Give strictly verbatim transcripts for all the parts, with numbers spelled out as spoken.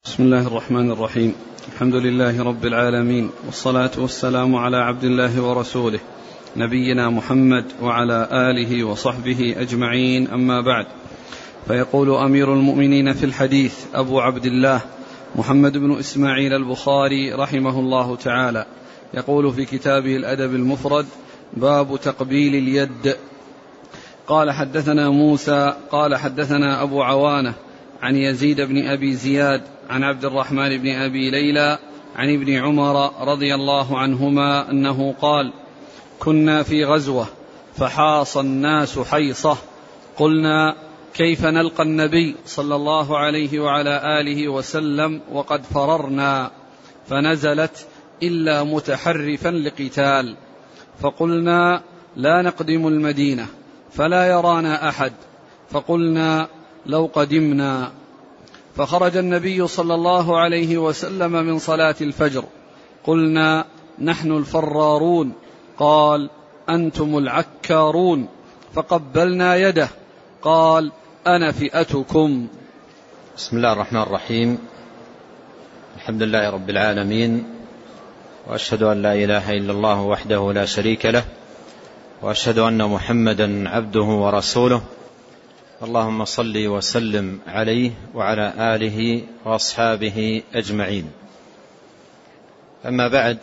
بسم الله الرحمن الرحيم. الحمد لله رب العالمين، والصلاة والسلام على عبد الله ورسوله نبينا محمد وعلى آله وصحبه أجمعين، أما بعد. فيقول أمير المؤمنين في الحديث أبو عبد الله محمد بن إسماعيل البخاري رحمه الله تعالى، يقول في كتابه الأدب المفرد: باب تقبيل اليد. قال حدثنا موسى قال حدثنا أبو عوانة عن يزيد بن أبي زياد عن عبد الرحمن بن أبي ليلى عن ابن عمر رضي الله عنهما أنه قال: كنا في غزوة فحاص الناس حيصة، قلنا: كيف نلقى النبي صلى الله عليه وعلى آله وسلم وقد فررنا؟ فنزلت: إلا متحرفا لقتال. فقلنا: لا نقدم المدينة فلا يرانا أحد. فقلنا: لو قدمنا. فخرج النبي صلى الله عليه وسلم من صلاة الفجر، قلنا: نحن الفرارون. قال: أنتم العكارون. فقبلنا يده، قال: أنا فئتكم. بسم الله الرحمن الرحيم. الحمد لله رب العالمين، وأشهد أن لا إله إلا الله وحده لا شريك له، وأشهد أن محمدا عبده ورسوله. اللهم صل وسلم عليه وعلى آله وأصحابه أجمعين. أما بعد،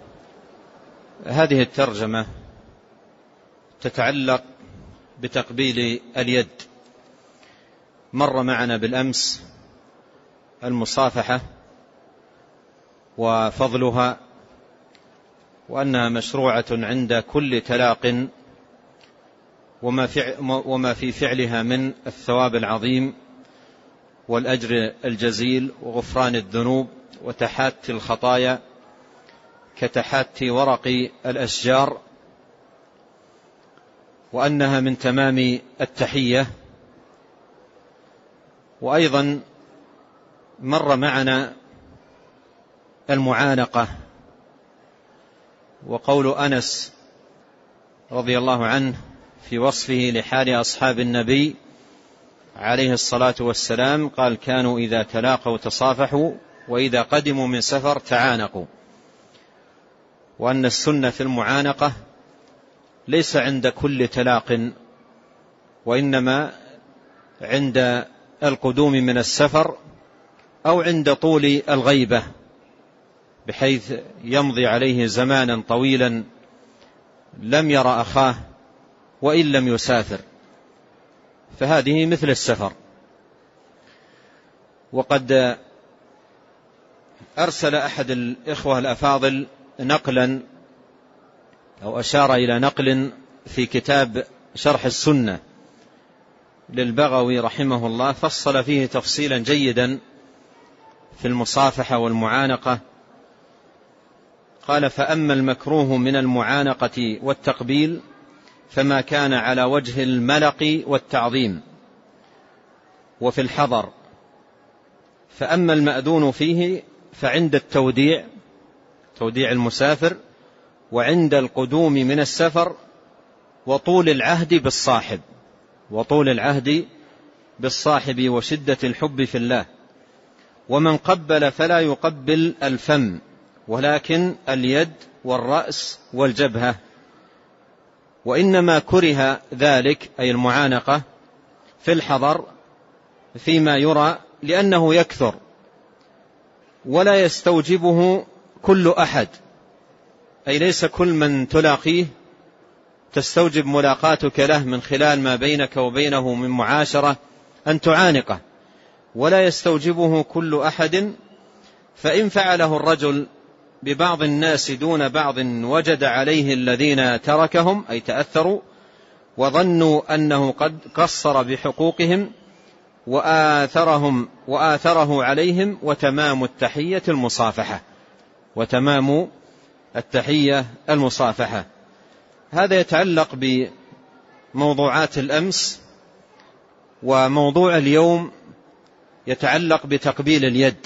هذه الترجمة تتعلق بتقبيل اليد. مر معنا بالأمس المصافحة وفضلها، وأنها مشروعة عند كل تلاق، وما في فعلها من الثواب العظيم والأجر الجزيل وغفران الذنوب وتحاتي الخطايا كتحاتي ورق الأشجار، وأنها من تمام التحية. وأيضا مر معنا المعانقة، وقول أنس رضي الله عنه في وصفه لحال أصحاب النبي عليه الصلاة والسلام قال: كانوا إذا تلاقوا تصافحوا، وإذا قدموا من سفر تعانقوا. وأن السنة في المعانقة ليس عند كل تلاق، وإنما عند القدوم من السفر أو عند طول الغيبة، بحيث يمضي عليه زمانا طويلا لم يرى أخاه وإن لم يسافر، فهذه مثل السفر. وقد أرسل أحد الإخوة الأفاضل نقلا أو أشار إلى نقل في كتاب شرح السنة للبغوي رحمه الله، فصل فيه تفصيلا جيدا في المصافحة والمعانقة. قال: فأما المكروه من المعانقة والتقبيل فما كان على وجه الملق والتعظيم وفي الحضر، فأما المأذون فيه فعند التوديع، توديع المسافر، وعند القدوم من السفر، وطول العهد بالصاحب، وطول العهد بالصاحب وشدة الحب في الله. ومن قبل فلا يقبل الفم، ولكن اليد والرأس والجبهة. وإنما كره ذلك، أي المعانقة، في الحضر فيما يرى، لأنه يكثر ولا يستوجبه كل أحد، أي ليس كل من تلاقيه تستوجب ملاقاتك له من خلال ما بينك وبينه من معاشرة أن تعانقه، ولا يستوجبه كل أحد. فإن فعله الرجل ببعض الناس دون بعض وجد عليه الذين تركهم، أي تأثروا وظنوا أنه قد قصر بحقوقهم وآثرهم وآثره عليهم. وتمام التحية المصافحة، وتمام التحية المصافحة. هذا يتعلق بموضوعات الأمس، وموضوع اليوم يتعلق بتقبيل اليد.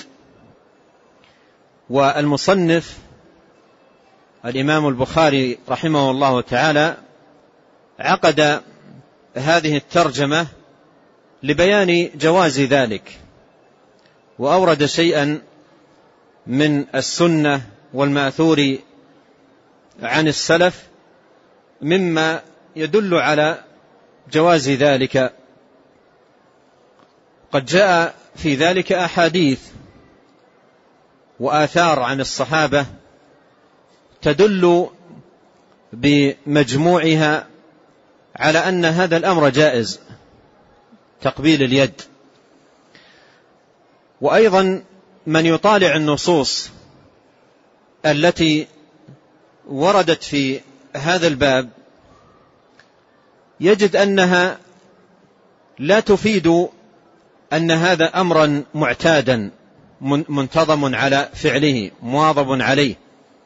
والمصنف الإمام البخاري رحمه الله تعالى عقد هذه الترجمة لبيان جواز ذلك، وأورد شيئا من السنة والمأثور عن السلف مما يدل على جواز ذلك. قد جاء في ذلك أحاديث وآثار عن الصحابة تدل بمجموعها على أن هذا الأمر جائز، تقبيل اليد. وأيضا من يطالع النصوص التي وردت في هذا الباب يجد أنها لا تفيد أن هذا أمرا معتادا منتظم على فعله مواظب عليه،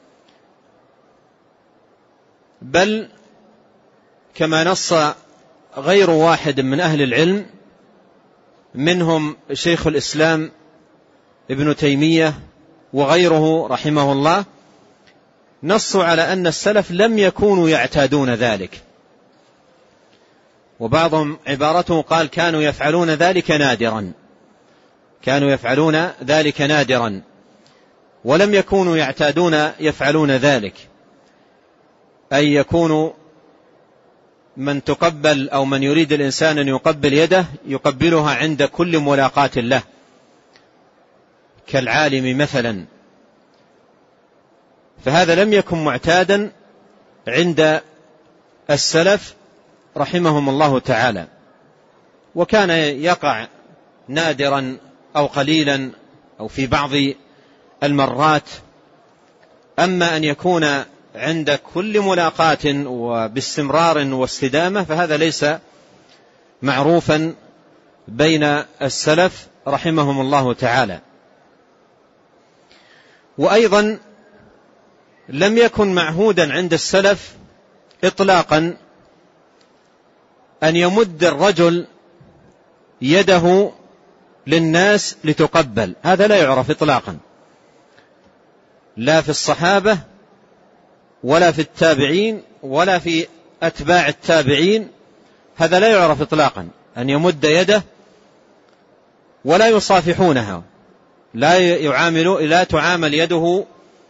بل كما نص غير واحد من أهل العلم منهم شيخ الإسلام ابن تيمية وغيره رحمه الله، نصوا على أن السلف لم يكونوا يعتادون ذلك، وبعضهم عبارته قال كانوا يفعلون ذلك نادرا، كانوا يفعلون ذلك نادرا ولم يكونوا يعتادون يفعلون ذلك، أي يكون من تقبل أو من يريد الإنسان أن يقبل يده يقبلها عند كل ملاقاة له كالعالم مثلا، فهذا لم يكن معتادا عند السلف رحمهم الله تعالى، وكان يقع نادرا أو قليلا أو في بعض المرات. أما أن يكون عند كل ملاقاة وباستمرار واستدامة فهذا ليس معروفا بين السلف رحمهم الله تعالى. وأيضا لم يكن معهودا عند السلف إطلاقا أن يمد الرجل يده للناس لتقبل، هذا لا يعرف إطلاقا، لا في الصحابة ولا في التابعين ولا في أتباع التابعين، هذا لا يعرف إطلاقا أن يمد يده ولا يصافحونها، لا يعامل لا تعامل يده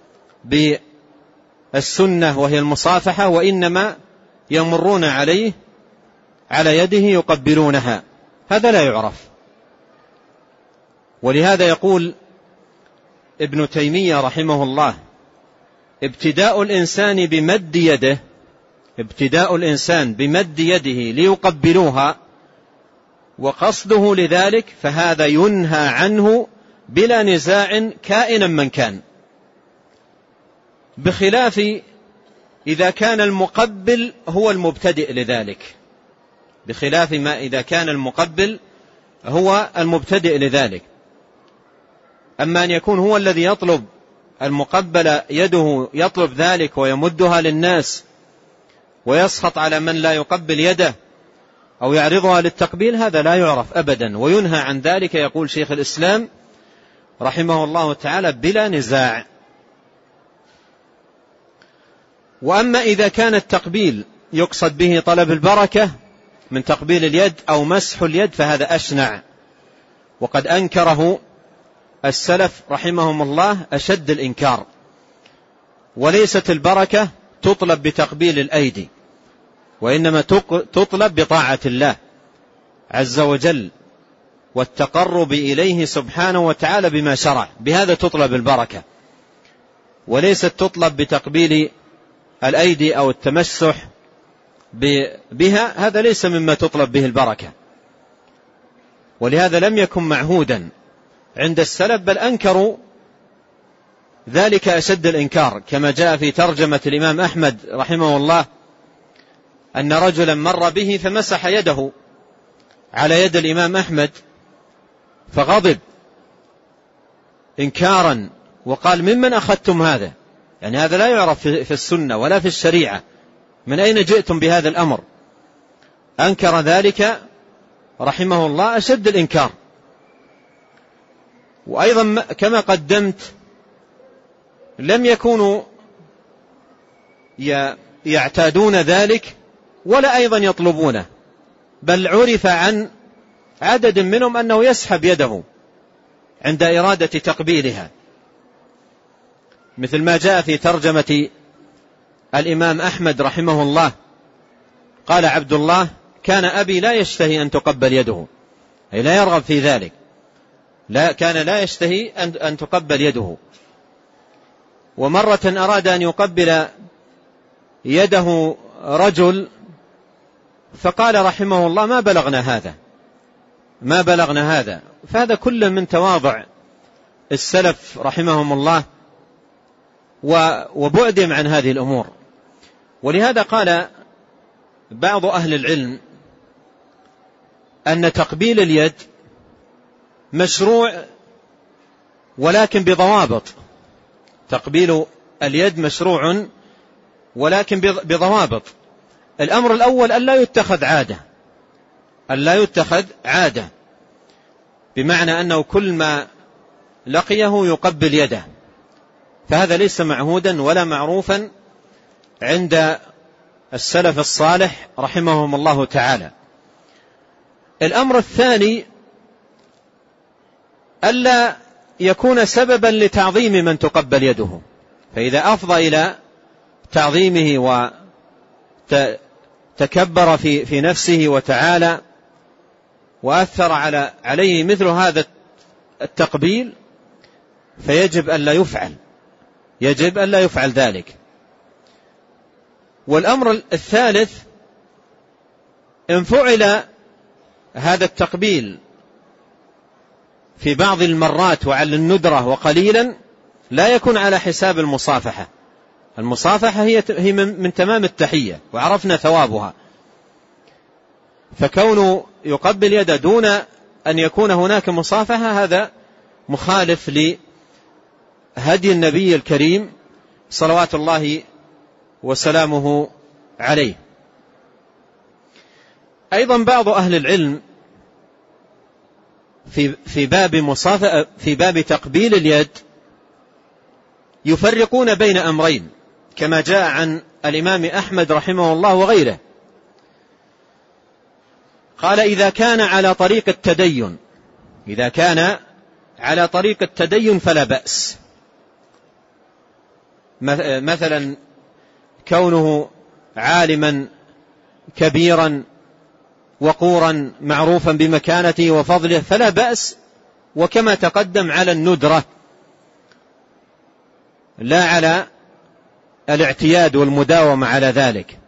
بالسنة وهي المصافحة، وإنما يمرون عليه على يده يقبلونها، هذا لا يعرف. ولهذا يقول ابن تيمية رحمه الله ابتداء الإنسان بمد يده ابتداء الإنسان بمد يده ليقبلوها وقصده لذلك فهذا ينهى عنه بلا نزاع كائنا من كان، بخلاف إذا كان المقبل هو المبتدئ لذلك، بخلاف ما إذا كان المقبل هو المبتدئ لذلك. أما أن يكون هو الذي يطلب المقبل يده يطلب ذلك ويمدها للناس ويسخط على من لا يقبل يده أو يعرضها للتقبيل، هذا لا يعرف أبدا وينهى عن ذلك، يقول شيخ الإسلام رحمه الله تعالى بلا نزاع. وأما إذا كان التقبيل يقصد به طلب البركة من تقبيل اليد أو مسح اليد فهذا أشنع، وقد أنكره السلف رحمهم الله أشد الإنكار. وليست البركة تطلب بتقبيل الأيدي، وإنما تطلب بطاعة الله عز وجل والتقرب إليه سبحانه وتعالى بما شرع، بهذا تطلب البركة، وليست تطلب بتقبيل الأيدي أو التمسح بها، هذا ليس مما تطلب به البركة. ولهذا لم يكن معهودا عند السلف، بل أنكروا ذلك أشد الإنكار، كما جاء في ترجمة الإمام أحمد رحمه الله أن رجلا مر به فمسح يده على يد الإمام أحمد فغضب إنكارا وقال ممن أخذتم هذا؟ يعني هذا لا يعرف في السنة ولا في الشريعة، من أين جئتم بهذا الأمر؟ أنكر ذلك رحمه الله أشد الإنكار. وأيضا كما قدمت لم يكونوا يعتادون ذلك ولا أيضا يطلبونه، بل عرف عن عدد منهم أنه يسحب يده عند إرادة تقبيلها، مثل ما جاء في ترجمة الإمام أحمد رحمه الله، قال عبد الله: كان أبي لا يشتهي أن تقبل يده، أي لا يرغب في ذلك، لا كان لا يشتهي أن تقبل يده. ومرة أراد أن يقبل يده رجل فقال رحمه الله: ما بلغنا هذا ما بلغنا هذا فهذا كله من تواضع السلف رحمهم الله وبعدهم عن هذه الأمور. ولهذا قال بعض أهل العلم أن تقبيل اليد مشروع ولكن بضوابط. تقبيل اليد مشروع ولكن بضوابط. الأمر الأول أن لا يتخذ عادة أن لا يتخذ عادة بمعنى أنه كل ما لقيه يقبل يده، فهذا ليس معهودا ولا معروفا عند السلف الصالح رحمهم الله تعالى. الأمر الثاني ألا يكون سببا لتعظيم من تقبل يده، فإذا أفضى إلى تعظيمه وتكبر في في نفسه وتعالى وأثر على عليه مثل هذا التقبيل فيجب أن لا يفعل يجب أن لا يفعل ذلك. والأمر الثالث: إن فعل هذا التقبيل في بعض المرات وعلى الندرة وقليلا لا يكون على حساب المصافحة. المصافحة هي هي من تمام التحية وعرفنا ثوابها، فكونه يقبل يده دون أن يكون هناك مصافحة هذا مخالف لهدي النبي الكريم صلوات الله وسلامه عليه. أيضا بعض أهل العلم في في باب مصافحة في باب تقبيل اليد يفرقون بين أمرين كما جاء عن الإمام أحمد رحمه الله وغيره. قال: إذا كان على طريق التدين إذا كان على طريق التدين فلا بأس. مثلا كونه عالما كبيرا وقورا معروفا بمكانته وفضله فلا بأس، وكما تقدم على الندرة لا على الاعتياد والمداومة على ذلك.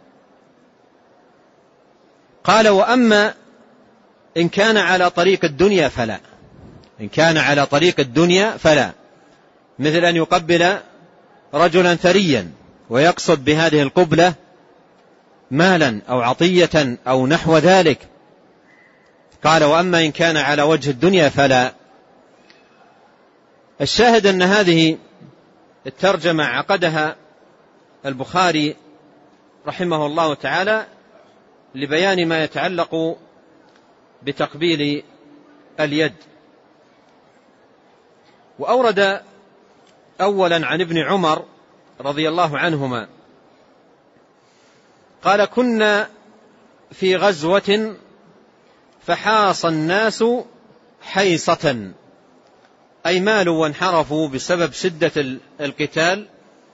قال: وأما إن كان على طريق الدنيا فلا إن كان على طريق الدنيا فلا مثل أن يقبل رجلا ثريا ويقصد بهذه القبلة مالا أو عطية أو نحو ذلك. قال: وأما إن كان على وجه الدنيا فلا. الشاهد أن هذه الترجمة عقدها البخاري رحمه الله تعالى لبيان ما يتعلق بتقبيل اليد. وأورد أولا عن ابن عمر رضي الله عنهما قال: كنا في غزوة فحاص الناس حيصة، أي مالوا وانحرفوا بسبب شدة القتال.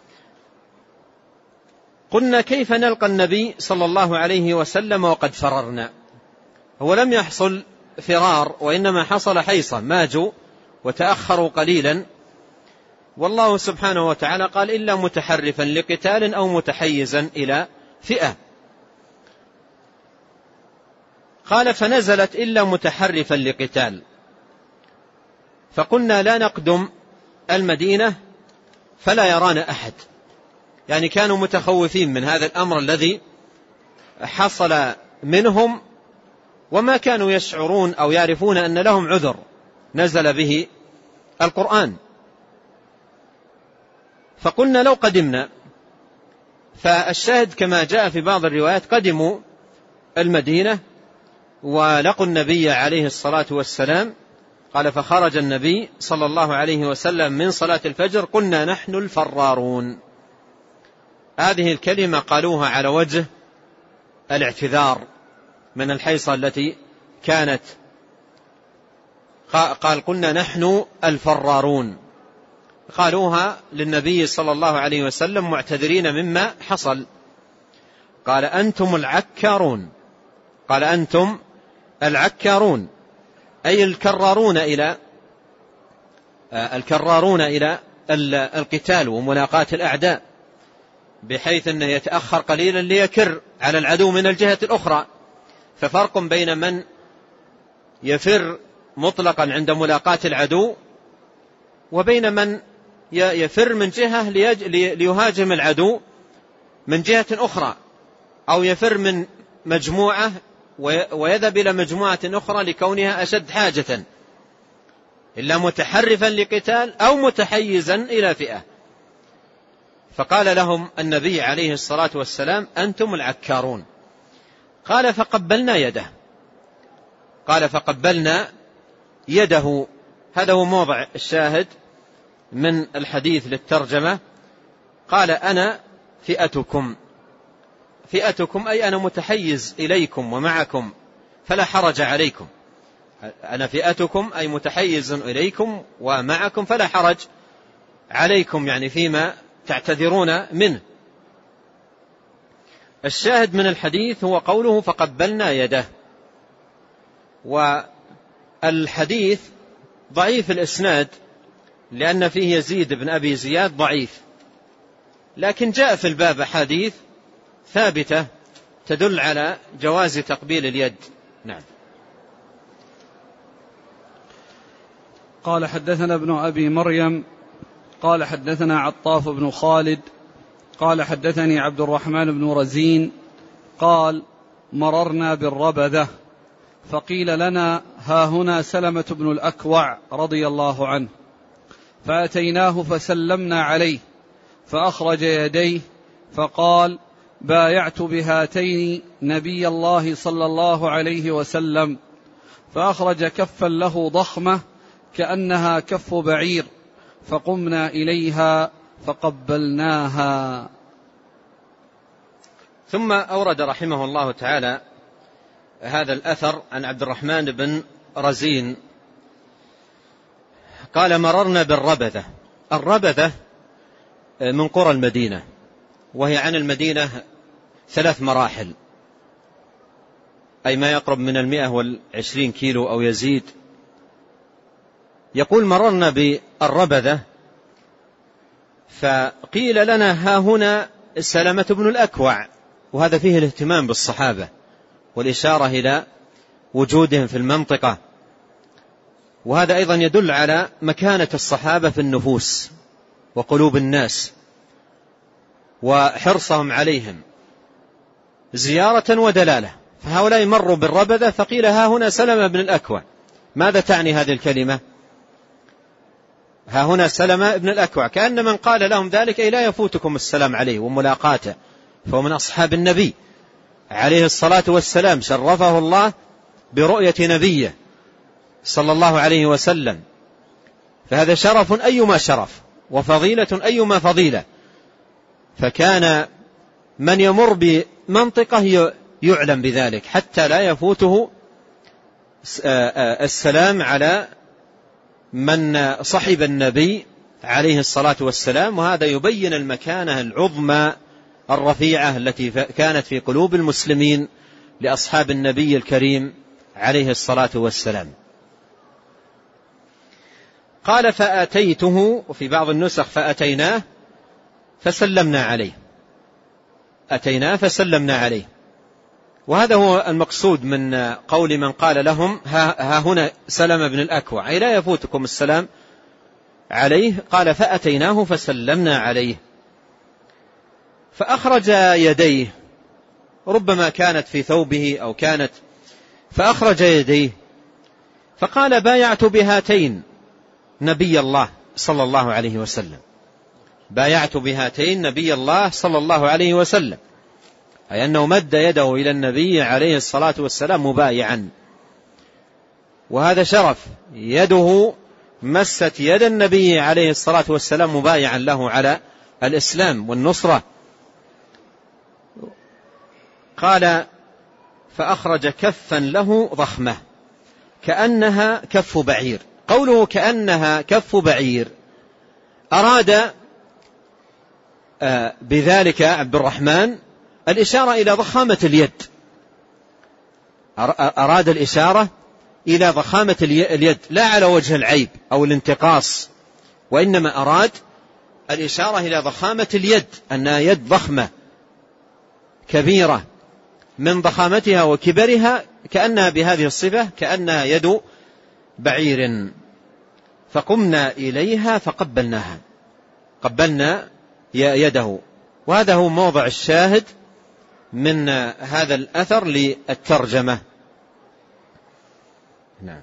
قلنا: كيف نلقى النبي صلى الله عليه وسلم وقد فررنا؟ هو لم يحصل فرار وإنما حصل حيصة، ماجوا وتأخروا قليلا، والله سبحانه وتعالى قال: إلا متحرفا لقتال أو متحيزا إلى فئة. قال: فنزلت إلا متحرفا لقتال، فقلنا لا نقدم المدينة فلا يرانا أحد. يعني كانوا متخوفين من هذا الأمر الذي حصل منهم، وما كانوا يشعرون أو يعرفون أن لهم عذر نزل به القرآن. فقلنا لو قدمنا، فالشاهد كما جاء في بعض الروايات قدموا المدينة ولقوا النبي عليه الصلاة والسلام. قال: فخرج النبي صلى الله عليه وسلم من صلاة الفجر قلنا نحن الفرارون. هذه الكلمة قالوها على وجه الاعتذار من الحيصة التي كانت قال قلنا نحن الفرارون، قالوها للنبي صلى الله عليه وسلم معتذرين مما حصل. قال أنتم العكارون، قال أنتم العكارون أي الكرارون إلى الكرارون إلى القتال وملاقاة الأعداء، بحيث أنه يتأخر قليلا ليكر على العدو من الجهة الأخرى. ففرق بين من يفر مطلقا عند ملاقاة العدو وبين من يفر من جهة ليهاجم العدو من جهة أخرى، أو يفر من مجموعة ويذهب إلى مجموعة أخرى لكونها أشد حاجة، إلا متحرفا لقتال أو متحيزا إلى فئة. فقال لهم النبي عليه الصلاة والسلام أنتم العكارون. قال فقبلنا يده، قال فقبلنا يده. هذا هو موضع الشاهد من الحديث للترجمة. قال أنا فئتكم، فئتكم أي أنا متحيز إليكم ومعكم فلا حرج عليكم. أنا فئتكم أي متحيز إليكم ومعكم فلا حرج عليكم، يعني فيما تعتذرون منه. الشاهد من الحديث هو قوله فقبلنا يده. والحديث ضعيف الإسناد لأن فيه يزيد بن أبي زياد ضعيف، لكن جاء في الباب حديث ثابتة تدل على جواز تقبيل اليد. نعم. قال حدثنا ابن أبي مريم قال حدثنا عطاف بن خالد قال حدثني عبد الرحمن بن رزين قال مررنا بالربذة فقيل لنا ها هنا سلمة بن الأكوع رضي الله عنه، فأتيناه فسلمنا عليه فأخرج يديه فقال بايعت بهاتين نبي الله صلى الله عليه وسلم، فأخرج كفا له ضخمة كأنها كف بعير فقمنا إليها فقبلناها. ثم أورد رحمه الله تعالى هذا الأثر عن عبد الرحمن بن رزين قال مررنا بالربذة. الربذة من قرى المدينة، وهي عن المدينة ثلاث مراحل، أي ما يقرب من المئة والعشرين كيلو أو يزيد. يقول مررنا بالربذة فقيل لنا ها هنا سلمة بن الأكوع، وهذا فيه الاهتمام بالصحابة والإشارة إلى وجودهم في المنطقة، وهذا أيضا يدل على مكانة الصحابة في النفوس وقلوب الناس وحرصهم عليهم زيارة ودلالة. فهؤلاء مروا بالربذة فقيل ها هنا سلمة بن الأكوع. ماذا تعني هذه الكلمة؟ ها هنا سلمة بن الأكوع، كأن من قال لهم ذلك أي لا يفوتكم السلام عليه وملاقاته، فهو من أصحاب النبي عليه الصلاة والسلام، شرفه الله برؤية نبيه صلى الله عليه وسلم، فهذا شرف أيما شرف وفضيلة أيما فضيلة. فكان من يمر بمنطقة يعلم بذلك حتى لا يفوته السلام على من صحب النبي عليه الصلاة والسلام. وهذا يبين المكانة العظمى الرفيعة التي كانت في قلوب المسلمين لأصحاب النبي الكريم عليه الصلاة والسلام. قال فأتيته، وفي بعض النسخ فأتيناه فسلمنا عليه، أتيناه فسلمنا عليه. وهذا هو المقصود من قول من قال لهم ها هنا سلمة بن الأكوع، أي لا يفوتكم السلام عليه. قال فأتيناه فسلمنا عليه فأخرج يديه، ربما كانت في ثوبه أو كانت، فأخرج يديه فقال بايعت بهاتين نبي الله صلى الله عليه وسلم، بايعت بهاتين نبي الله صلى الله عليه وسلم، أي أنه مد يده إلى النبي عليه الصلاة والسلام مبايعا. وهذا شرف، يده مست يد النبي عليه الصلاة والسلام مبايعا له على الإسلام والنصرة. قال فأخرج كفا له ضخمة كأنها كف بعير. قوله كأنها كف بعير أراد بذلك عبد الرحمن الإشارة إلى ضخامة اليد، أراد الإشارة إلى ضخامة اليد لا على وجه العيب أو الانتقاص، وإنما أراد الإشارة إلى ضخامة اليد، أنها يد ضخمة كبيرة من ضخامتها وكبرها، كأنها بهذه الصفة كأنها يد بعير. فقمنا إليها فقبلناها، قبلنا يده. وهذا هو موضع الشاهد من هذا الأثر للترجمة. نعم.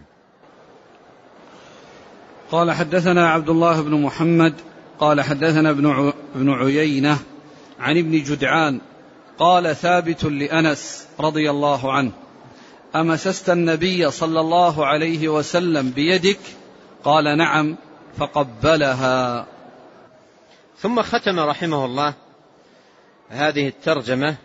قال حدثنا عبد الله بن محمد قال حدثنا ابن عيينة عن ابن جدعان قال ثابت لأنس رضي الله عنه: أمسست النبي صلى الله عليه وسلم بيدك؟ قال: نعم، فقبلها. ثم ختم رحمه الله هذه الترجمة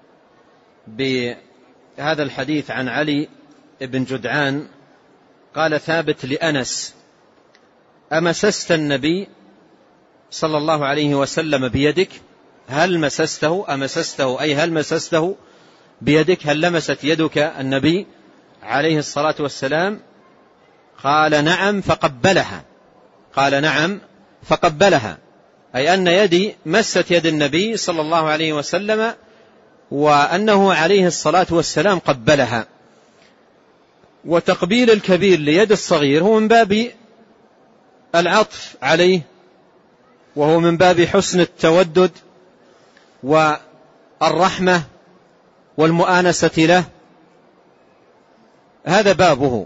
بهذا الحديث عن علي بن جدعان قال ثابت لأنس: أمسست النبي صلى الله عليه وسلم بيدك؟ هل مسسته؟ أمسسته أي هل مسسته بيدك؟ هل لمست يدك النبي عليه الصلاة والسلام؟ قال: نعم، فقبلها. قال: نعم، فقبلها، أي أن يدي مست يد النبي صلى الله عليه وسلم، وأنه عليه الصلاة والسلام قبلها. وتقبيل الكبير ليد الصغير هو من باب العطف عليه، وهو من باب حسن التودد والرحمة والمؤانسة له، هذا بابه،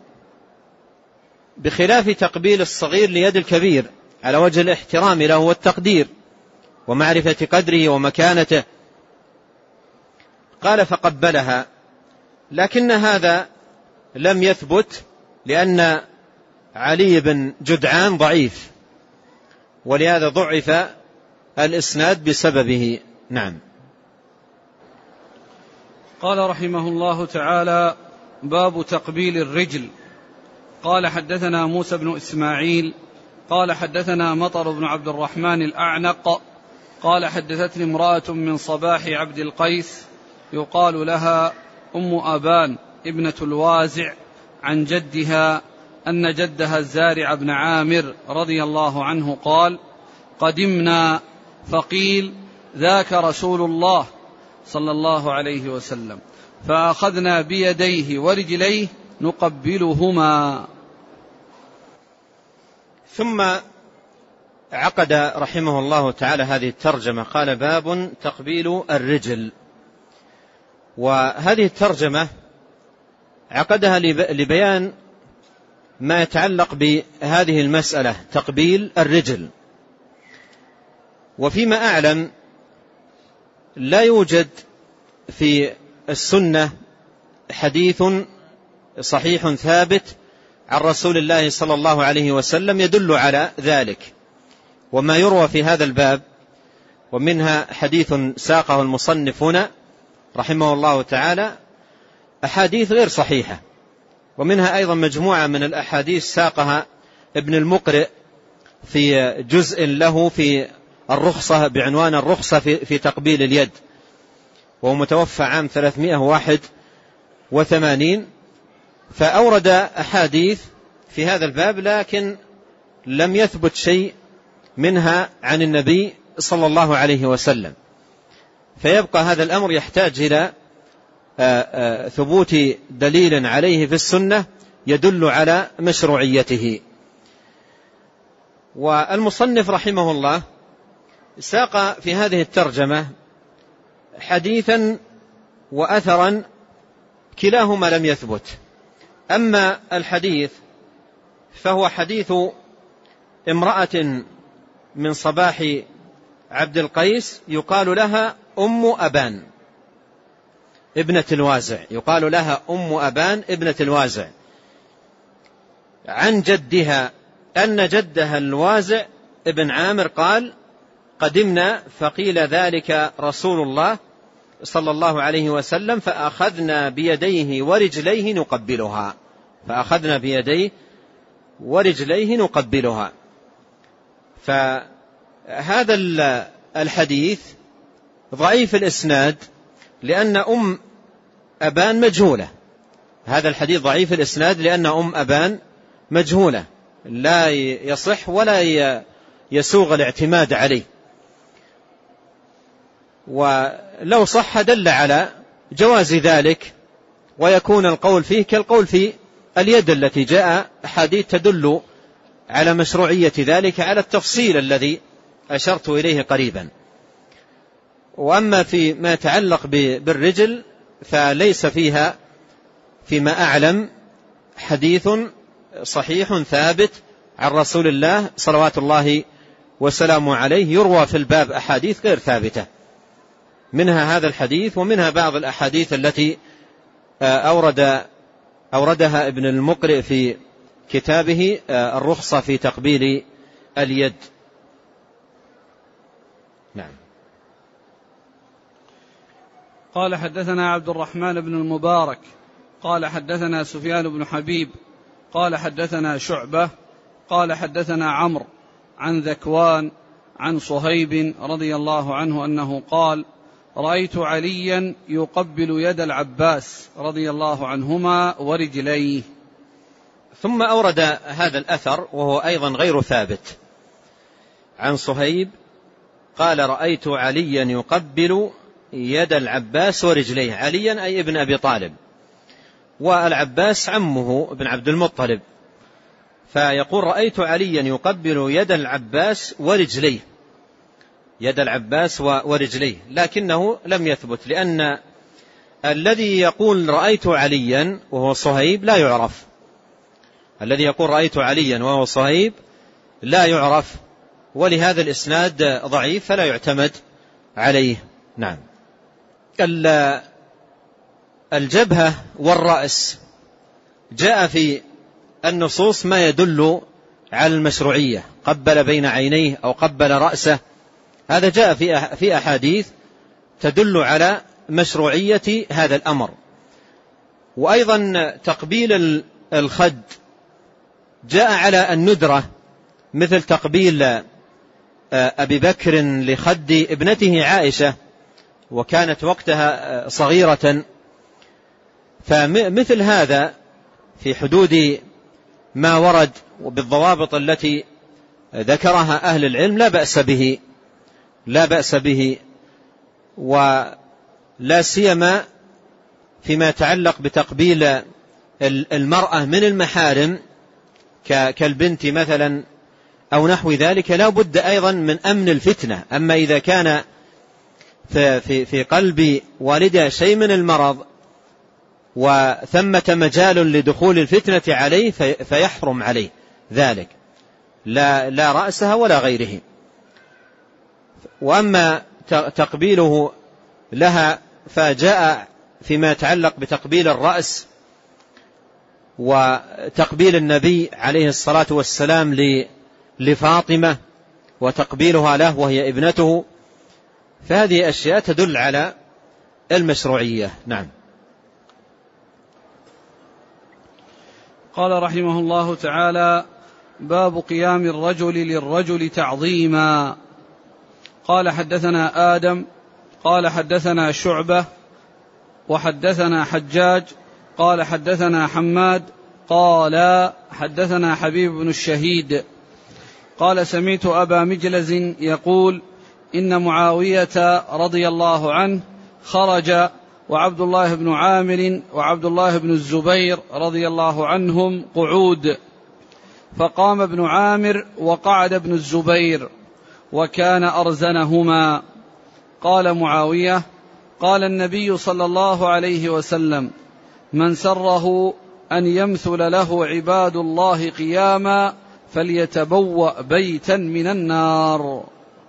بخلاف تقبيل الصغير ليد الكبير على وجه الاحترام له والتقدير ومعرفة قدره ومكانته. قال: فقبلها، لكن هذا لم يثبت لأن علي بن جدعان ضعيف، ولهذا ضعف الإسناد بسببه. نعم. قال رحمه الله تعالى: باب تقبيل الرجل. قال حدثنا موسى بن إسماعيل قال حدثنا مطر بن عبد الرحمن الأعنق قال حدثتني امرأة من صباح عبد القيس يقال لها أم أبان ابنة الوازع عن جدها أن جدها الزارع بن عامر رضي الله عنه قال: قدمنا فقيل: ذاك رسول الله صلى الله عليه وسلم، فأخذنا بيديه ورجليه نقبلهما. ثم عقد رحمه الله تعالى هذه الترجمة، قال: باب تقبيل الرجل. وهذه الترجمة عقدها لبيان ما يتعلق بهذه المسألة، تقبيل الرجل. وفيما أعلم لا يوجد في السنة حديث صحيح ثابت عن رسول الله صلى الله عليه وسلم يدل على ذلك. وما يروى في هذا الباب، ومنها حديث ساقه المصنف هنا رحمه الله تعالى، أحاديث غير صحيحة، ومنها أيضا مجموعة من الأحاديث ساقها ابن المقرئ في جزء له في الرخصة بعنوان الرخصة في, في تقبيل اليد، وهو متوفى عام ثلاثمائة وواحد وثمانين. فأورد أحاديث في هذا الباب، لكن لم يثبت شيء منها عن النبي صلى الله عليه وسلم، فيبقى هذا الأمر يحتاج إلى ثبوت دليل عليه في السنة يدل على مشروعيته. والمصنف رحمه الله ساق في هذه الترجمة حديثا وأثرا كلاهما لم يثبت. أما الحديث فهو حديث امرأة من صباح عبد القيس يقال لها أم أبان ابنة الوازع، يقال لها أم أبان ابنة الوازع، عن جدها أن جدها الوازع ابن عامر قال: قدمنا فقيل ذلك رسول الله صلى الله عليه وسلم، فأخذنا بيديه ورجليه نقبلها. فأخذنا بيديه ورجليه نقبلها. فهذا الحديث ضعيف الإسناد لأن أم أبان مجهولة. هذا الحديث ضعيف الإسناد لأن أم أبان مجهولة، لا يصح ولا يسوغ الاعتماد عليه، ولو صح دل على جواز ذلك، ويكون القول فيه كالقول في اليد التي جاء أحاديث تدل على مشروعية ذلك على التفصيل الذي أشرت إليه قريبا. وأما في ما يتعلق بالرجل فليس فيها فيما أعلم حديث صحيح ثابت عن رسول الله صلوات الله وسلامه عليه. يروى في الباب أحاديث غير ثابتة، منها هذا الحديث ومنها بعض الأحاديث التي أورد أوردها ابن المقرئ في كتابه الرخصة في تقبيل اليد. نعم. قال حدثنا عبد الرحمن بن المبارك قال حدثنا سفيان بن حبيب قال حدثنا شعبة قال حدثنا عمرو عن ذكوان عن صهيب رضي الله عنه أنه قال: رأيت عليا يقبل يد العباس رضي الله عنهما ورجليه. ثم أورد هذا الأثر وهو أيضا غير ثابت عن صهيب قال: رأيت عليا يقبل يد العباس ورجليه. عليا أي ابن أبي طالب، والعباس عمه ابن عبد المطلب، فيقول: رأيت عليا يقبل يد العباس ورجليه، يد العباس ورجليه، لكنه لم يثبت، لأن الذي يقول رأيت عليا وهو صهيب لا يعرف، الذي يقول رأيت عليا وهو صهيب لا يعرف، ولهذا الإسناد ضعيف فلا يعتمد عليه. نعم. الجبهة والرأس جاء في النصوص ما يدل على المشروعية، قبل بين عينيه أو قبل رأسه، هذا جاء في أحاديث تدل على مشروعية هذا الأمر. وأيضا تقبيل الخد جاء على الندرة، مثل تقبيل أبي بكر لخد ابنته عائشة وكانت وقتها صغيرة، فمثل هذا في حدود ما ورد وبالضوابط التي ذكرها أهل العلم لا بأس به، لا بأس به، ولا سيما فيما يتعلق بتقبيل المرأة من المحارم كالبنت مثلا أو نحو ذلك، لا بد أيضا من أمن الفتنة. أما إذا كان في في قلب والدها شيء من المرض وثمة مجال لدخول الفتنة عليه فيحرم عليه ذلك، لا, لا رأسها ولا غيره. وأما تقبيله لها فجاء فيما يتعلق بتقبيل الرأس وتقبيل النبي عليه الصلاة والسلام لفاطمة وتقبيلها له وهي ابنته، فهذه أشياء تدل على المشروعية. نعم. قال رحمه الله تعالى: باب قيام الرجل للرجل تعظيما. قال حدثنا آدم قال حدثنا شعبة وحدثنا حجاج قال حدثنا حماد قال حدثنا حبيب بن الشهيد قال: سمعت أبا مجلز يقول: إن معاوية رضي الله عنه خرج وعبد الله بن عامر وعبد الله بن الزبير رضي الله عنهم قعود، فقام ابن عامر وقعد ابن الزبير وكان أرزنهما. قال معاوية: قال النبي صلى الله عليه وسلم: من سره أن يمثل له عباد الله قياما فليتبوأ بيتا من النار.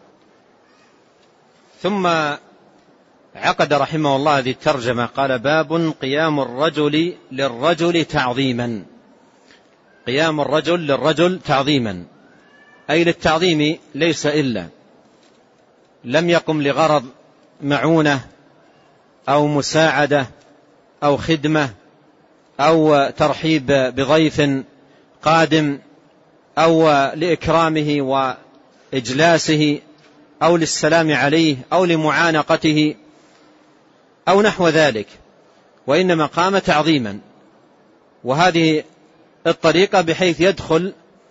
ثم عقد رحمه الله هذه الترجمة، قال: باب قيام الرجل للرجل تعظيما. قيام الرجل للرجل تعظيما أي للتعظيم، ليس إلا لم يقم لغرض معونة أو مساعدة أو خدمة أو ترحيب بضيف قادم أو لإكرامه وإجلاسه أو للسلام عليه أو لمعانقته أو نحو ذلك، وإنما قام تعظيما. وهذه الطريقة بحيث يدخل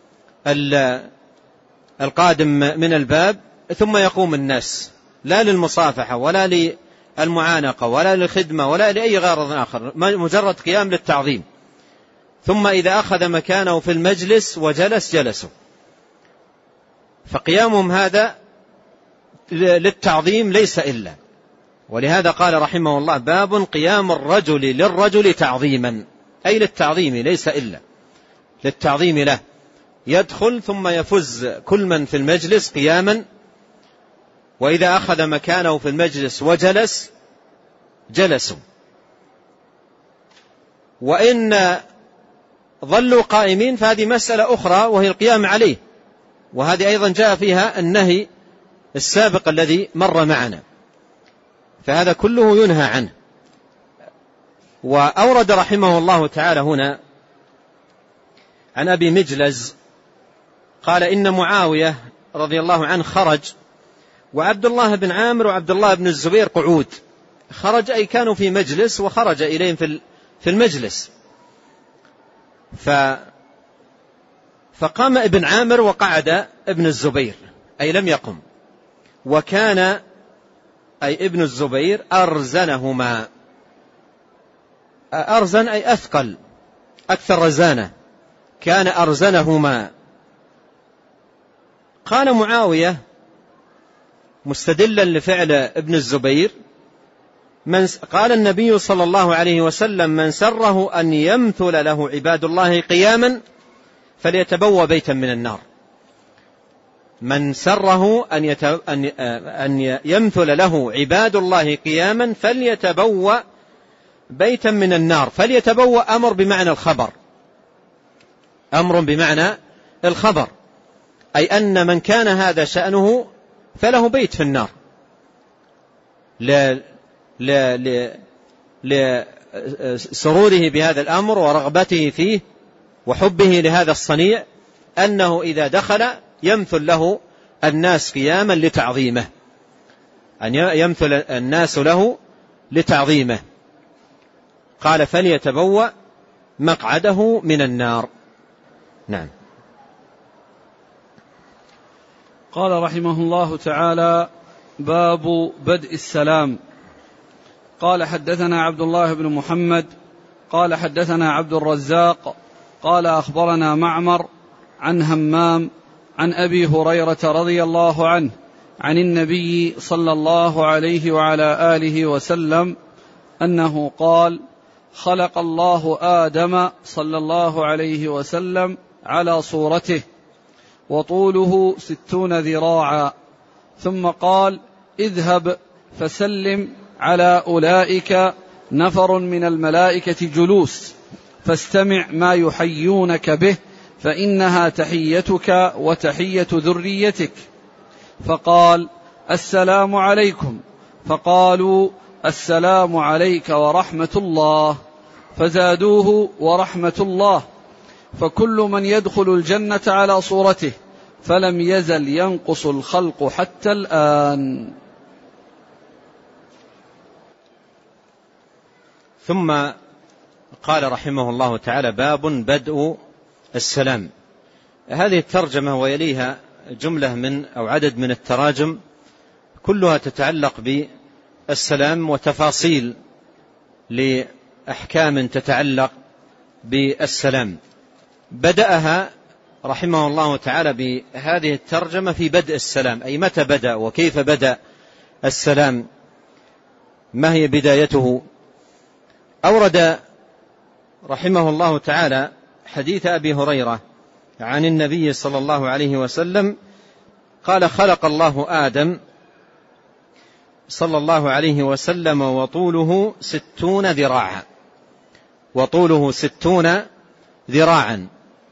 القادم من الباب ثم يقوم الناس، لا للمصافحة ولا للمعانقة ولا للخدمة ولا لأي غرض آخر، مجرد قيام للتعظيم. ثم إذا أخذ مكانه في المجلس وجلس جلسوا. فقيامهم هذا للتعظيم ليس إلا، ولهذا قال رحمه الله: باب قيام الرجل للرجل تعظيما، أي للتعظيم ليس إلا، للتعظيم له. يدخل ثم يفز كل من في المجلس قياما، وإذا أخذ مكانه في المجلس وجلس جلسوا. وإن ظلوا قائمين فهذه مسألة أخرى وهي القيام عليه، وهذه أيضا جاء فيها النهي السابق الذي مر معنا، فهذا كله ينهى عنه. وأورد رحمه الله تعالى هنا عن أبي مجلز قال: إن معاوية رضي الله عنه خرج وعبد الله بن عامر وعبد الله بن الزبير قعود. خرج أي كانوا في مجلس وخرج إليهم في المجلس. ف فقام ابن عامر وقعد ابن الزبير، أي لم يقم، وكان أي ابن الزبير أرزنهما. أرزن أي أثقل، أكثر رزانة، كان أرزنهما. قال معاوية مستدلا لفعل ابن الزبير: من قال النبي صلى الله عليه وسلم: من سره أن يمثل له عباد الله قياما فليتبوأ بيتا من النار. من سره أن, يت... أن... أن يمثل له عباد الله قياما فليتبوأ بيتا من النار. فليتبوأ أمر بمعنى الخبر، أمر بمعنى الخبر، أي أن من كان هذا شأنه فله بيت في النار ل... ل... ل... لسروره بهذا الأمر ورغبته فيه وحبه لهذا الصنيع، أنه إذا دخل يمثل له الناس قياما لتعظيمه، أن يمثل الناس له لتعظيمه. قال: فليتبوأ مقعده من النار. نعم. قال رحمه الله تعالى: باب بدء السلام. قال: حدثنا عبد الله بن محمد قال حدثنا عبد الرزاق قال أخبرنا معمر عن همام عن أبي هريرة رضي الله عنه عن النبي صلى الله عليه وعلى آله وسلم أنه قال: خلق الله آدم صلى الله عليه وسلم على صورته وطوله ستون ذراعا، ثم قال: اذهب فسلم على أولئك نفر من الملائكة جلوس، فاستمع ما يحيونك به، فإنها تحيتك وتحية ذريتك. فقال: السلام عليكم. فقالوا: السلام عليك ورحمة الله. فزادوه: ورحمة الله. فكل من يدخل الجنة على صورته، فلم يزل ينقص الخلق حتى الآن. ثم قال رحمه الله تعالى: باب بدء السلام. هذه الترجمة ويليها جملة من أو عدد من التراجم كلها تتعلق بالسلام وتفاصيل لأحكام تتعلق بالسلام. بدأها رحمه الله تعالى بهذه الترجمة في بدء السلام، أي متى بدأ وكيف بدأ السلام، ما هي بدايته. أورد رحمه الله تعالى حديث أبي هريرة عن النبي صلى الله عليه وسلم قال: خلق الله آدم صلى الله عليه وسلم وطوله ستون ذراعا، وطوله ستون ذراعا.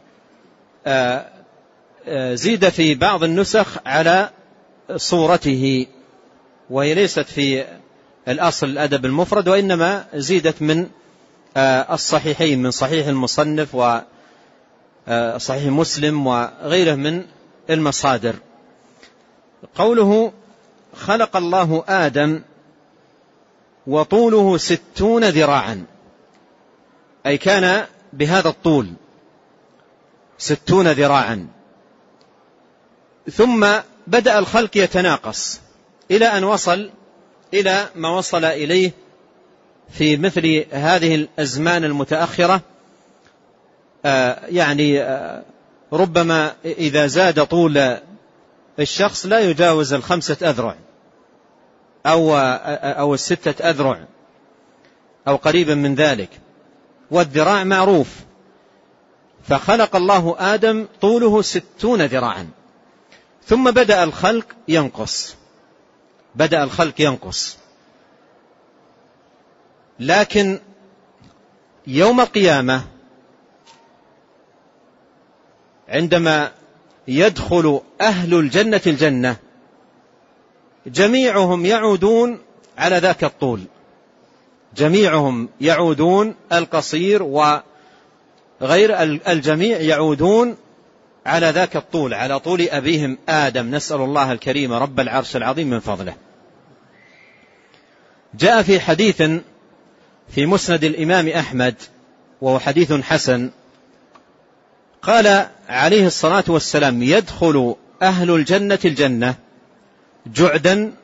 زيد في بعض النسخ على صورته، وهي ليست في الأصل الأدب المفرد، وإنما زيدت من الصحيحين من صحيح المصنف وصحيح مسلم وغيره من المصادر. قوله خلق الله آدم وطوله ستون ذراعا، أي كان بهذا الطول ستون ذراعا، ثم بدأ الخلق يتناقص إلى أن وصل إلى ما وصل إليه في مثل هذه الأزمان المتأخرة. آه يعني آه ربما إذا زاد طول الشخص لا يجاوز الخمسة أذرع أو, أو الستة أذرع أو قريبا من ذلك، والذراع معروف. فخلق الله آدم طوله ستون ذراعا، ثم بدأ الخلق ينقص بدأ الخلق ينقص لكن يوم القيامة عندما يدخل أهل الجنة الجنة جميعهم يعودون على ذاك الطول، جميعهم يعودون، القصير وغير الجميع يعودون على ذاك الطول، على طول أبيهم آدم، نسأل الله الكريم رب العرش العظيم من فضله. جاء في حديث في مسند الإمام أحمد وهو حديث حسن، قال عليه الصلاة والسلام يدخل أهل الجنة الجنة جعدا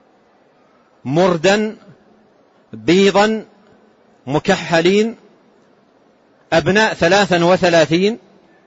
مردا بيضا مكحلين أبناء ثلاثا وثلاثين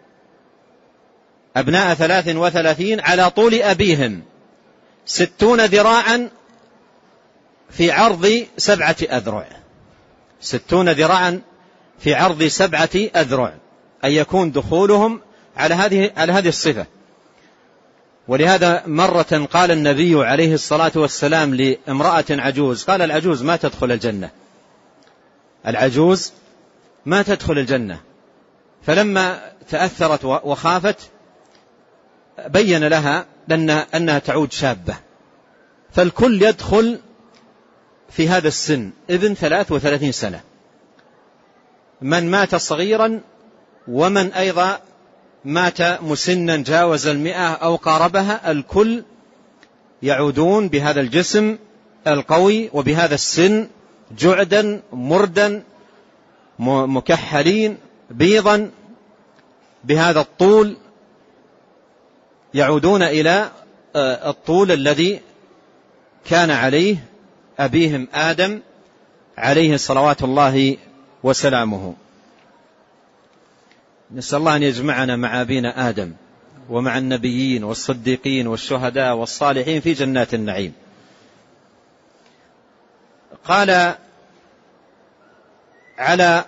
أبناء ثلاث وثلاثين على طول أبيهم، ستون ذراعا في عرض سبعة أذرع، ستون ذراعا في عرض سبعة أذرع، أن يكون دخولهم على هذه على هذه الصفة. ولهذا مرة قال النبي عليه الصلاة والسلام لامرأة عجوز، قال العجوز ما تدخل الجنة، العجوز ما تدخل الجنة. فلما تأثرت وخافت بين لها أنها تعود شابة، فالكل يدخل في هذا السن ابن ثلاث وثلاثين سنة، من مات صغيرا ومن أيضا مات مسنا جاوز المئة أو قاربها، الكل يعودون بهذا الجسم القوي وبهذا السن جعدا مردا مكحلين بيضا، بهذا الطول يعودون إلى الطول الذي كان عليه أبيهم آدم عليه صلوات الله وسلامه. نسأل الله أن يجمعنا مع أبينا آدم ومع النبيين والصديقين والشهداء والصالحين في جنات النعيم. قال على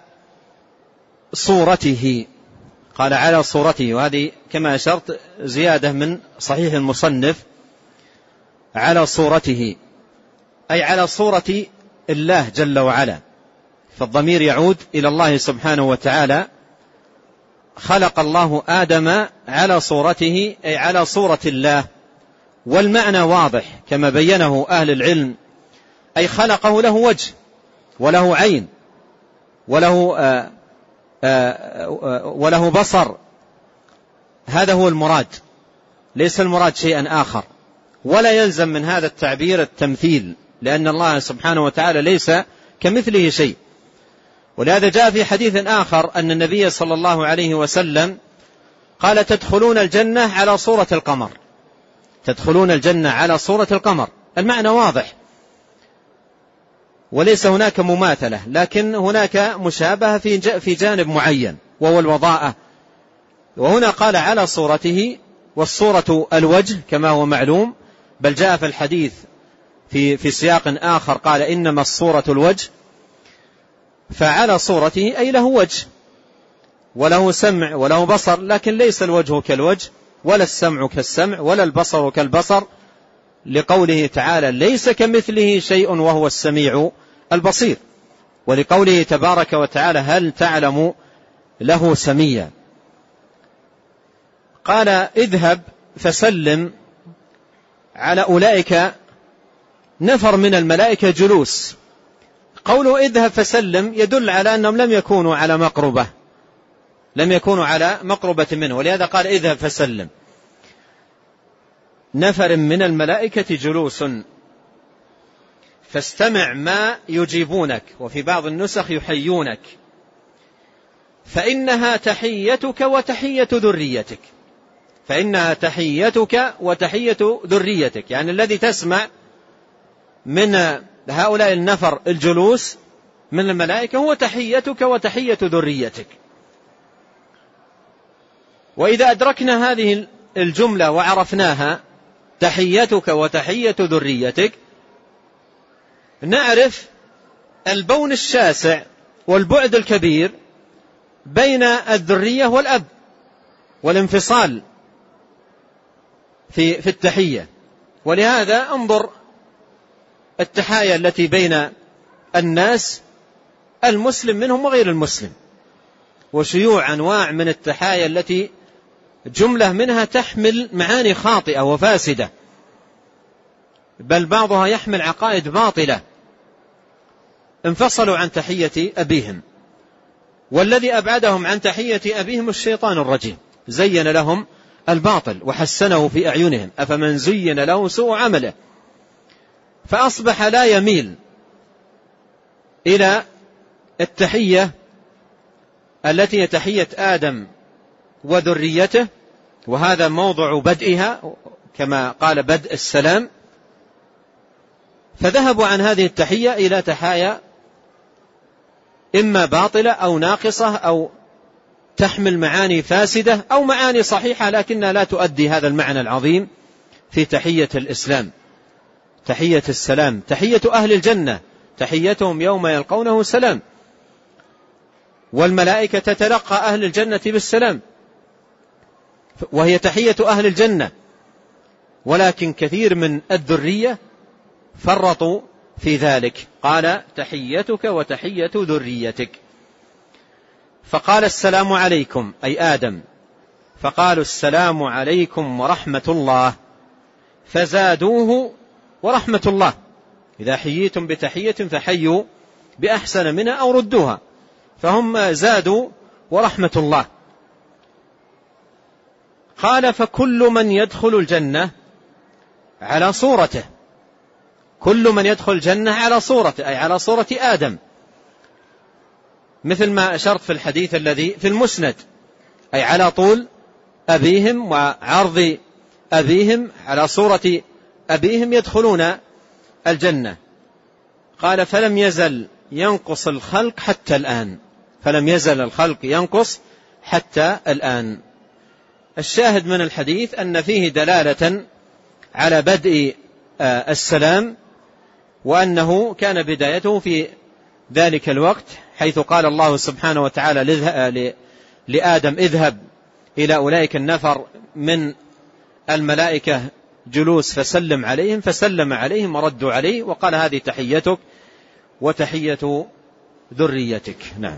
صورته، قال على صورته، وهذه كما أشرت زيادة من صحيح المصنف، على صورته أي على صورة الله جل وعلا، فالضمير يعود إلى الله سبحانه وتعالى. خلق الله آدم على صورته أي على صورة الله، والمعنى واضح كما بينه أهل العلم، أي خلقه له وجه وله عين وله آآ آآ وله بصر، هذا هو المراد، ليس المراد شيئا آخر، ولا يلزم من هذا التعبير التمثيل، لأن الله سبحانه وتعالى ليس كمثله شيء. ولهذا جاء في حديث آخر أن النبي صلى الله عليه وسلم قال تدخلون الجنة على صورة القمر، تدخلون الجنة على صورة القمر، المعنى واضح، وليس هناك مماثلة، لكن هناك مشابهة في جانب معين وهو الوضاءة. وهنا قال على صورته، والصورة الوجه كما هو معلوم، بل جاء في الحديث في, في سياق آخر قال إنما الصورة الوجه، فعلى صورته أي له وجه وله سمع وله بصر، لكن ليس الوجه كالوجه ولا السمع كالسمع ولا البصر كالبصر، لقوله تعالى ليس كمثله شيء وهو السميع البصير، ولقوله تبارك وتعالى هل تعلم له سميا. قال اذهب فسلم على أولئك نفر من الملائكة جلوس قوله اذهب فسلم يدل على أنهم لم يكونوا على مقربة لم يكونوا على مقربة منه، ولهذا قال اذهب فسلم. نفر من الملائكة جلوس فاستمع ما يجيبونك، وفي بعض النسخ يحيونك، فإنها تحيتك وتحية ذريتك. فإنها تحيتك وتحية ذريتك، يعني الذي تسمع من هؤلاء النفر الجلوس من الملائكة هو تحيتك وتحية ذريتك. وإذا أدركنا هذه الجملة وعرفناها تحيتك وتحية ذريتك نعرف البون الشاسع والبعد الكبير بين الذرية والأب والانفصال في في التحية. ولهذا انظر التحايا التي بين الناس المسلم منهم وغير المسلم، وشيوع أنواع من التحايا التي جملة منها تحمل معاني خاطئة وفاسدة، بل بعضها يحمل عقائد باطلة. انفصلوا عن تحية أبيهم، والذي أبعدهم عن تحية أبيهم الشيطان الرجيم، زين لهم الباطل وحسنه في أعينهم، أفمن زين له سوء عمله فأصبح لا يميل إلى التحية التي هي تحية آدم وذريته، وهذا موضع بدئها كما قال بدء السلام، فذهبوا عن هذه التحية إلى تحايا إما باطلة أو ناقصة أو تحمل معاني فاسدة أو معاني صحيحة لكنها لا تؤدي هذا المعنى العظيم في تحية الإسلام، تحية السلام، تحية أهل الجنة، تحيتهم يوم يلقونه سلام، والملائكة تتلقى أهل الجنة بالسلام، وهي تحية أهل الجنة. ولكن كثير من الذرية فرطوا في ذلك، قال تحيتك وتحية ذريتك. فقال السلام عليكم أي آدم، فقالوا السلام عليكم ورحمة الله، فزادوه ورحمة الله. إذا حييتم بتحية فحيوا بأحسن منها أو ردوها، فهم زادوا ورحمة الله. قال فكل من يدخل الجنة على صورته، كل من يدخل الجنة على صورته أي على صورة آدم، مثل ما أشرت في الحديث الذي في المسند، أي على طول أبيهم وعرض أبيهم على صورة أبيهم يدخلون الجنة. قال فلم يزل ينقص الخلق حتى الآن، فلم يزل الخلق ينقص حتى الآن. الشاهد من الحديث أن فيه دلالة على بدء السلام، وأنه كان بدايته في ذلك الوقت، حيث قال الله سبحانه وتعالى لآدم اذهب إلى أولئك النفر من الملائكة جلوس فسلم عليهم، فسلم عليهم وردوا عليه، وقال هذه تحيتك وتحية ذريتك. نعم.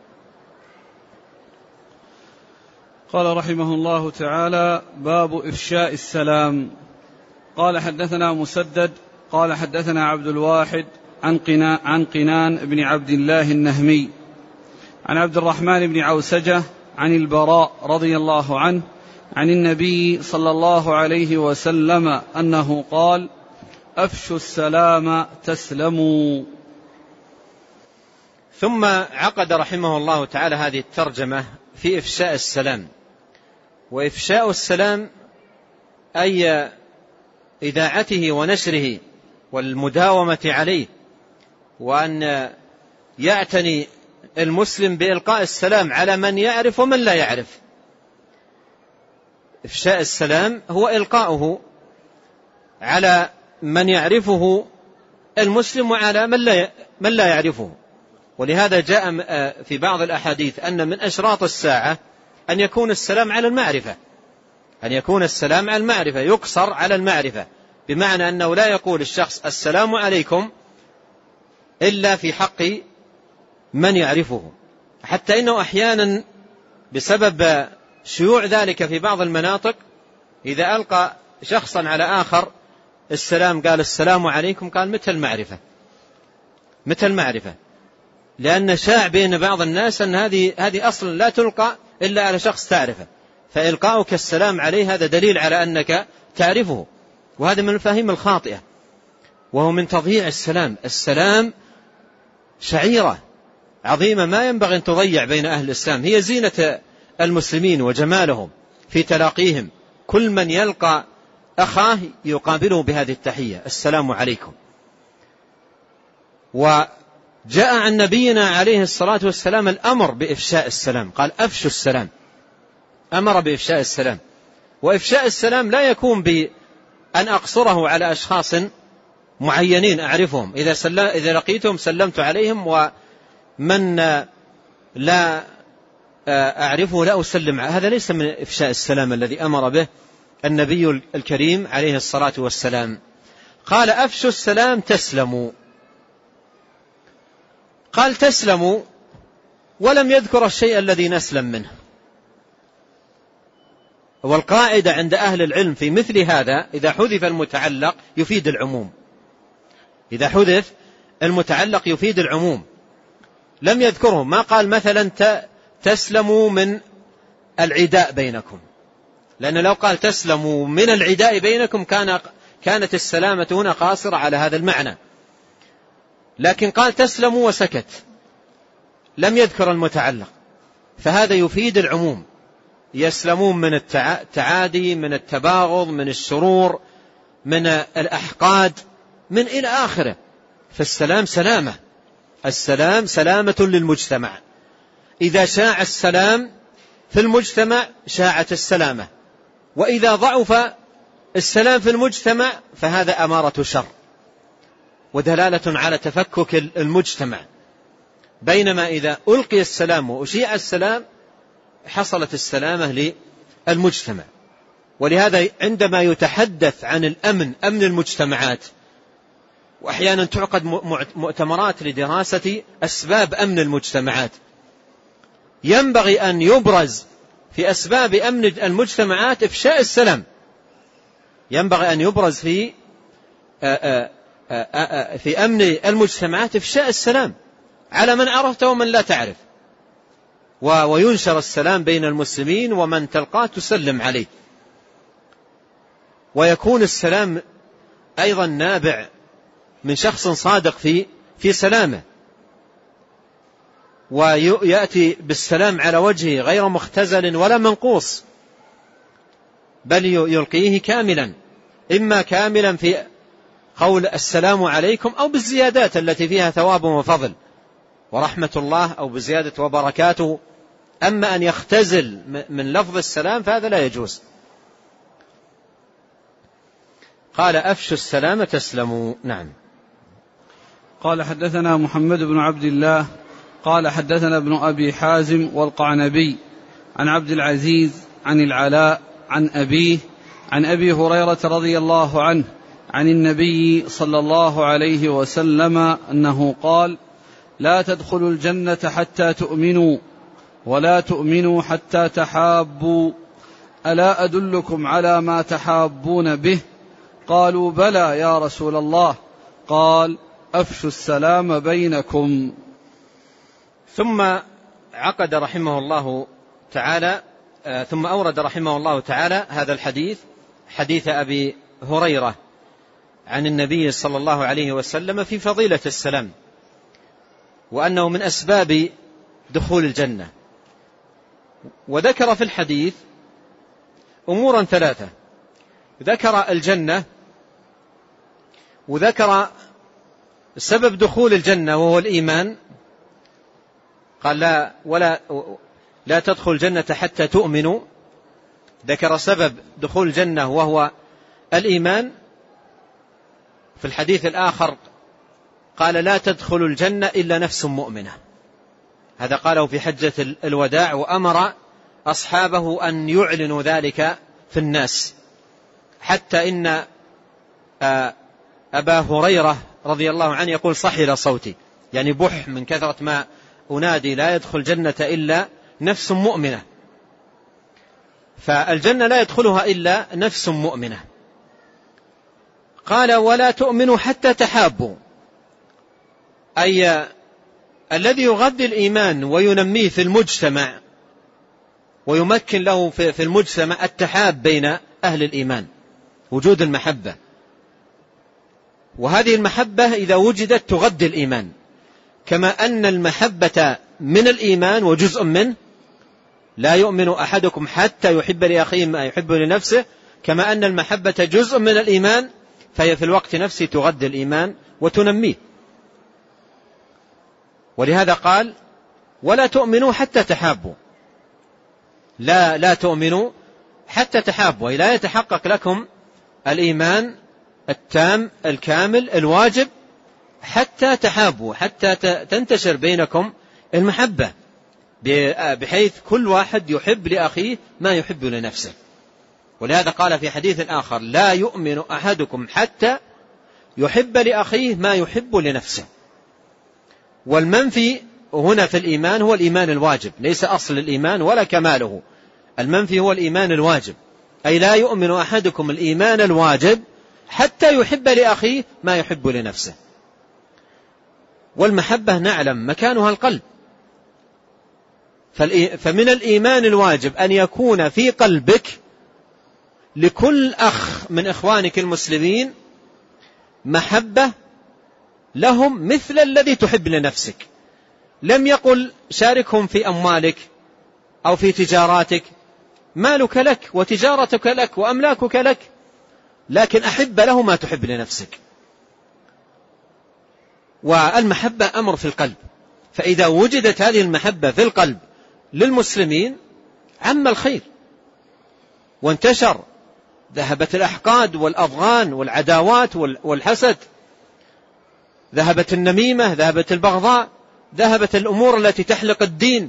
قال رحمه الله تعالى باب إفشاء السلام. قال حدثنا مسدد قال حدثنا عبد الواحد عن قنان, عن قنان بن عبد الله النهمي عن عبد الرحمن بن عوسجة عن البراء رضي الله عنه عن النبي صلى الله عليه وسلم أنه قال أفشوا السلام تسلموا. ثم عقد رحمه الله تعالى هذه الترجمة في إفشاء السلام. وإفشاء السلام أي إذاعته ونشره والمداومة عليه، وأن يعتني المسلم بإلقاء السلام على من يعرف ومن لا يعرف. إفشاء السلام هو إلقاؤه على من يعرفه المسلم وعلى من لا من لا يعرفه. ولهذا جاء في بعض الأحاديث أن من أشراط الساعة أن يكون السلام على المعرفة، أن يكون السلام على المعرفة، يقصر على المعرفة، بمعنى أنه لا يقول الشخص السلام عليكم إلا في حق من يعرفه، حتى إنه أحيانا بسبب شيوع ذلك في بعض المناطق إذا ألقى شخصا على آخر السلام قال السلام عليكم، قال متى المعرفة، مثل المعرفة، لأن شاع بين بعض الناس أن هذه هذه أصلا لا تلقى إلا على شخص تعرفه، فإلقاؤك السلام عليه هذا دليل على أنك تعرفه، وهذا من المفاهيم الخاطئة، وهو من تضييع السلام. السلام شعيرة عظيمة ما ينبغي أن تضيع بين أهل الإسلام، هي زينة المسلمين وجمالهم في تلاقيهم، كل من يلقى أخاه يقابله بهذه التحية: السلام عليكم. وجاء عن نبينا عليه الصلاة والسلام الأمر بإفشاء السلام، قال: أفشوا السلام، أمر بإفشاء السلام. وإفشاء السلام لا يكون بأن أقصره على أشخاص معينين أعرفهم، إذا, سل... إذا لقيتهم سلمت عليهم، ومن لا أعرفه لا أسلم. هذا ليس من إفشاء السلام الذي أمر به النبي الكريم عليه الصلاة والسلام. قال: أفشوا السلام تسلموا. قال تسلموا ولم يذكر الشيء الذي نسلم منه. والقاعدة عند أهل العلم في مثل هذا: إذا حذف المتعلق يفيد العموم، إذا حذف المتعلق يفيد العموم. لم يذكره، ما قال مثلا تسلموا من العداء بينكم، لأن لو قال تسلموا من العداء بينكم كان كانت السلامة هنا قاصرة على هذا المعنى، لكن قال تسلموا وسكت، لم يذكر المتعلق، فهذا يفيد العموم. يسلمون من التعادي، من التباغض، من الشرور، من الأحقاد، من إلى آخره. فالسلام سلامة، السلام سلامة للمجتمع. إذا شاع السلام في المجتمع شاعت السلامة، وإذا ضعف السلام في المجتمع فهذا أمارة شر ودلالة على تفكك المجتمع. بينما إذا ألقي السلام وأشيع السلام حصلت السلامة للمجتمع. ولهذا عندما يتحدث عن الأمن، أمن المجتمعات، وأحيانا تعقد مؤتمرات لدراسة أسباب أمن المجتمعات، ينبغي أن يبرز في أسباب أمن المجتمعات إفشاء السلام، ينبغي أن يبرز في في أمن المجتمعات إفشاء السلام على من عرفته ومن لا تعرف، وينشر السلام بين المسلمين، ومن تلقاه تسلم عليه. ويكون السلام أيضا نابع من شخص صادق في في سلامه، ويأتي بالسلام على وجهه غير مختزل ولا منقوص، بل يلقيه كاملا، إما كاملا في قول السلام عليكم، أو بالزيادات التي فيها ثواب وفضل ورحمة الله، أو بزيادة وبركاته. أما أن يختزل من لفظ السلام فهذا لا يجوز. قال: أفشوا السلام تسلموا. نعم. قال: حدثنا محمد بن عبد الله قال: حدثنا ابن أبي حازم والقعنبي عن عبد العزيز عن العلاء عن أبيه عن أبي هريرة رضي الله عنه عن النبي صلى الله عليه وسلم أنه قال: لا تدخلوا الجنة حتى تؤمنوا، ولا تؤمنوا حتى تحابوا، ألا أدلكم على ما تحابون به؟ قالوا: بلى يا رسول الله. قال: أفشوا السلام بينكم. ثم عقد رحمه الله تعالى ثم أورد رحمه الله تعالى هذا الحديث، حديث أبي هريرة عن النبي صلى الله عليه وسلم في فضيلة السلام، وأنه من أسباب دخول الجنة. وذكر في الحديث أمورا ثلاثة: ذكر الجنة، وذكر سبب دخول الجنة وهو الإيمان، قال: لا ولا لا تدخل الجنة حتى تؤمنوا. ذكر سبب دخول الجنة وهو الإيمان. في الحديث الآخر قال: لا تدخل الجنة إلا نفس مؤمنة. هذا قاله في حجة الوداع، وأمر أصحابه أن يعلنوا ذلك في الناس، حتى إن أبا هريرة رضي الله عنه يقول: صحل صوتي، يعني بح من كثرة ما أنادي لا يدخل الجنة إلا نفس مؤمنة. فالجنة لا يدخلها إلا نفس مؤمنة. قال: ولا تؤمنوا حتى تحابوا، أي الذي يغذي الإيمان وينميه في المجتمع ويمكن له في المجتمع التحاب بين أهل الإيمان، وجود المحبة. وهذه المحبة إذا وجدت تغذي الإيمان، كما أن المحبة من الإيمان وجزء منه. لا يؤمن أحدكم حتى يحب لأخيه ما يحب لنفسه، كما أن المحبة جزء من الإيمان، فهي في الوقت نفسه تغذي الإيمان وتنميه. ولهذا قال ولا تؤمنوا حتى تحابوا، لا لا تؤمنوا حتى تحابوا، لا يتحقق لكم الإيمان التام الكامل الواجب حتى تحابوا، حتى تنتشر بينكم المحبة، بحيث كل واحد يحب لأخيه ما يحب لنفسه. ولهذا قال في حديث آخر لا يؤمن أحدكم حتى يحب لأخيه ما يحب لنفسه. والمنفي هنا في الإيمان هو الإيمان الواجب، ليس أصل الإيمان ولا كماله. المنفي هو الإيمان الواجب، أي لا يؤمن أحدكم الإيمان الواجب حتى يحب لأخيه ما يحب لنفسه. والمحبة نعلم مكانها القلب، فمن الإيمان الواجب أن يكون في قلبك لكل أخ من إخوانك المسلمين محبة لهم مثل الذي تحب لنفسك. لم يقل شاركهم في أموالك أو في تجاراتك، مالك لك وتجارتك لك وأملاكك لك، لكن أحب له ما تحب لنفسك. والمحبة أمر في القلب، فإذا وجدت هذه المحبة في القلب للمسلمين عم الخير وانتشر، ذهبت الأحقاد والأضغان والعداوات والحسد، ذهبت النميمة، ذهبت البغضاء، ذهبت الأمور التي تحلق الدين.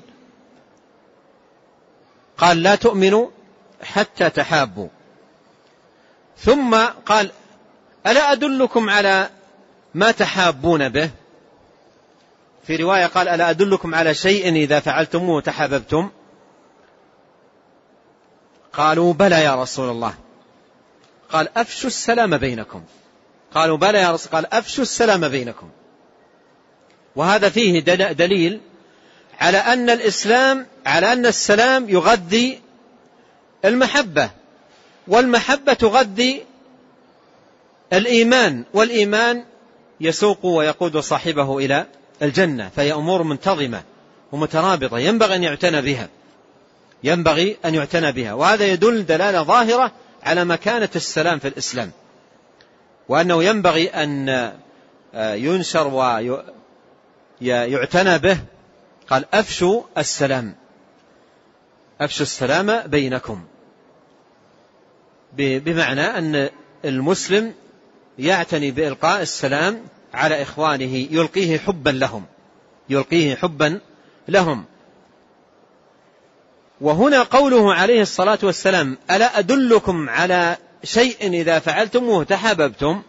قال لا تؤمنوا حتى تحابوا. ثم قال ألا أدلكم على ما تحابون به؟ في رواية قال ألا أدلكم على شيء إذا فعلتموه تحاببتم؟ قالوا بلى يا رسول الله. قال أفشوا السلام بينكم. قالوا بلى يا رسول الله. قال أفشوا السلام بينكم. وهذا فيه دليل على أن الإسلام على أن السلام يغذي المحبة، والمحبة تغذي الإيمان، والإيمان يسوق ويقود صاحبه إلى الجنة. فهي أمور منتظمة ومترابطة ينبغي أن يعتنى بها، ينبغي أن يعتنى بها. وهذا يدل دلالة ظاهرة على مكانة السلام في الإسلام، وأنه ينبغي أن ينشر ويعتنى به. قال أفشوا السلام، أفشوا السلام بينكم، بمعنى أن المسلم يعتني بإلقاء السلام على إخوانه، يلقيه حبا لهم، يلقيه حبا لهم. وهنا قوله عليه الصلاة والسلام ألا أدلكم على شيء إذا فعلتموه تحاببتم،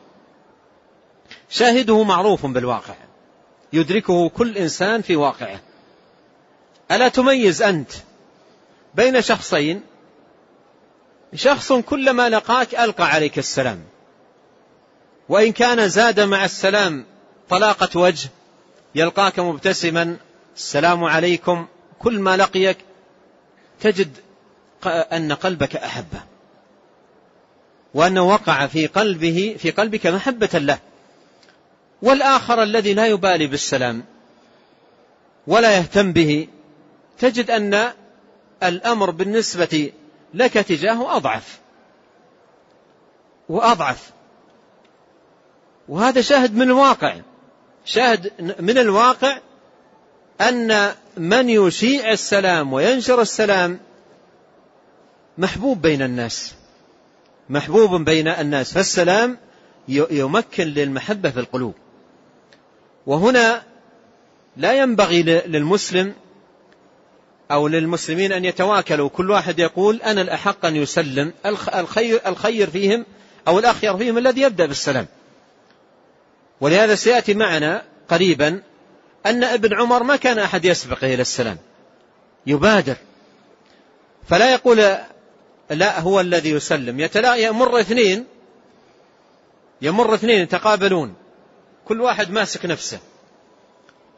شاهده معروف بالواقع، يدركه كل إنسان في واقعه. ألا تميز أنت بين شخصين، شخص كلما لقاك ألقى عليك السلام، وإن كان زاد مع السلام طلاقة وجه، يلقاك مبتسما السلام عليكم، كل ما لقيك تجد أن قلبك أحبه، وأنه وقع في قلبه في قلبك محبة له. والآخر الذي لا يبالي بالسلام ولا يهتم به، تجد أن الأمر بالنسبة لك تجاهه أضعف وأضعف. وهذا شاهد من الواقع، شاهد من الواقع أن من يشيع السلام وينشر السلام محبوب بين الناس، محبوب بين الناس. فالسلام يمكن للمحبة في القلوب. وهنا لا ينبغي للمسلم أو للمسلمين أن يتواكلوا، كل واحد يقول أنا الأحق أن يسلم، الخير, الخير فيهم أو الأخير فيهم الذي يبدأ بالسلام. ولهذا سيأتي معنا قريبا أن ابن عمر ما كان أحد يسبقه إلى السلام، يبادر، فلا يقول لا هو الذي يسلم. يتلاقى يمر اثنين يمر اثنين يتقابلون، كل واحد ماسك نفسه،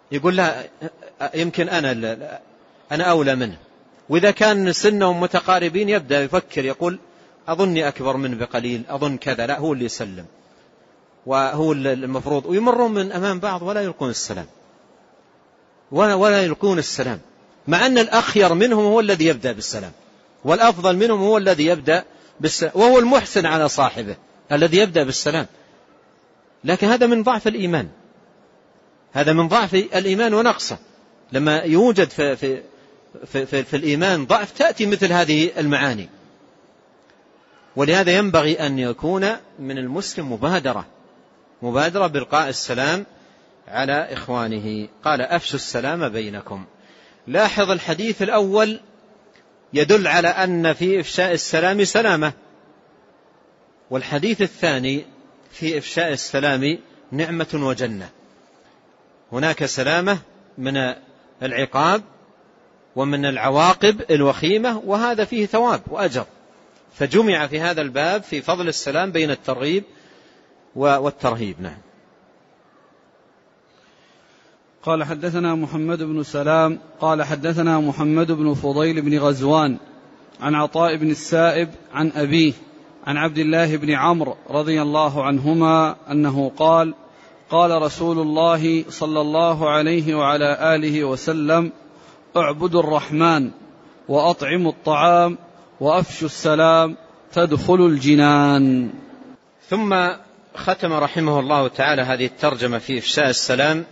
يقول لا يمكن أنا أنا أولى منه. وإذا كان سنهم متقاربين يبدأ يفكر يقول أظني أكبر منه بقليل، أظن كذا، لا هو اللي يسلم وهو المفروض، ويمرون من أمام بعض ولا يلقون السلام ولا ولا يلقون السلام، مع أن الأخير منهم هو الذي يبدأ بالسلام، والأفضل منهم هو الذي يبدأ بالسلام، وهو المحسن على صاحبه الذي يبدأ بالسلام. لكن هذا من ضعف الإيمان، هذا من ضعف الإيمان ونقصه. لما يوجد في, في, في, في, في الإيمان ضعف تأتي مثل هذه المعاني. ولهذا ينبغي أن يكون من المسلم مبادرة مبادرة بإلقاء السلام على إخوانه. قال أفشوا السلام بينكم. لاحظ الحديث الأول يدل على أن في إفشاء السلام سلامة، والحديث الثاني في إفشاء السلام نعمة وجنة. هناك سلامة من العقاب ومن العواقب الوخيمة، وهذا فيه ثواب وأجر، فجمع في هذا الباب في فضل السلام بين الترغيب والترهيب. نعم. قال حدثنا محمد بن سلام قال حدثنا محمد بن فضيل بن غزوان عن عطاء بن السائب عن أبيه عن عبد الله بن عمرو رضي الله عنهما أنه قال قال رسول الله صلى الله عليه وعلى آله وسلم اعبدوا الرحمن وأطعموا الطعام وأفشوا السلام تدخلوا الجنان. ثم ختم رحمه الله تعالى هذه الترجمة في إفشاء السلام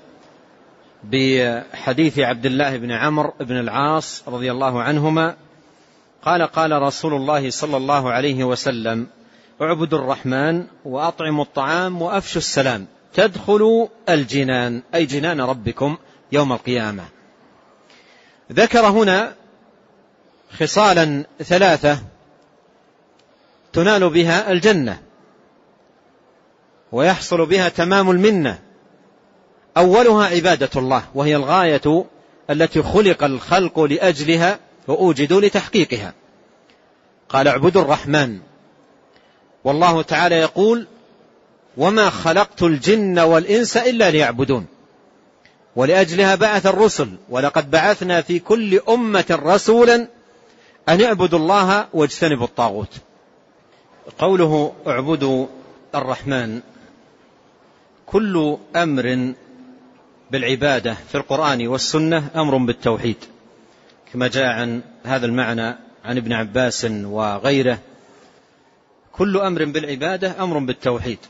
بحديث عبد الله بن عمرو بن العاص رضي الله عنهما قال قال رسول الله صلى الله عليه وسلم اعبدوا الرحمن وأطعموا الطعام وأفشوا السلام تدخلوا الجنان، أي جنان ربكم يوم القيامة. ذكر هنا خصالا ثلاثة تنال بها الجنة ويحصل بها تمام المنة. أولها عبادة الله، وهي الغاية التي خلق الخلق لأجلها وأوجدوا لتحقيقها. قال اعبدوا الرحمن، والله تعالى يقول وما خلقت الجن والإنس إلا ليعبدون، ولأجلها بعث الرسل، ولقد بعثنا في كل أمة رسولا أن اعبدوا الله واجتنبوا الطاغوت. قوله اعبدوا الرحمن، كل أمر بالعبادة في القرآن والسنة أمر بالتوحيد، كما جاء عن هذا المعنى عن ابن عباس وغيره. كل أمر بالعبادة أمر بالتوحيد،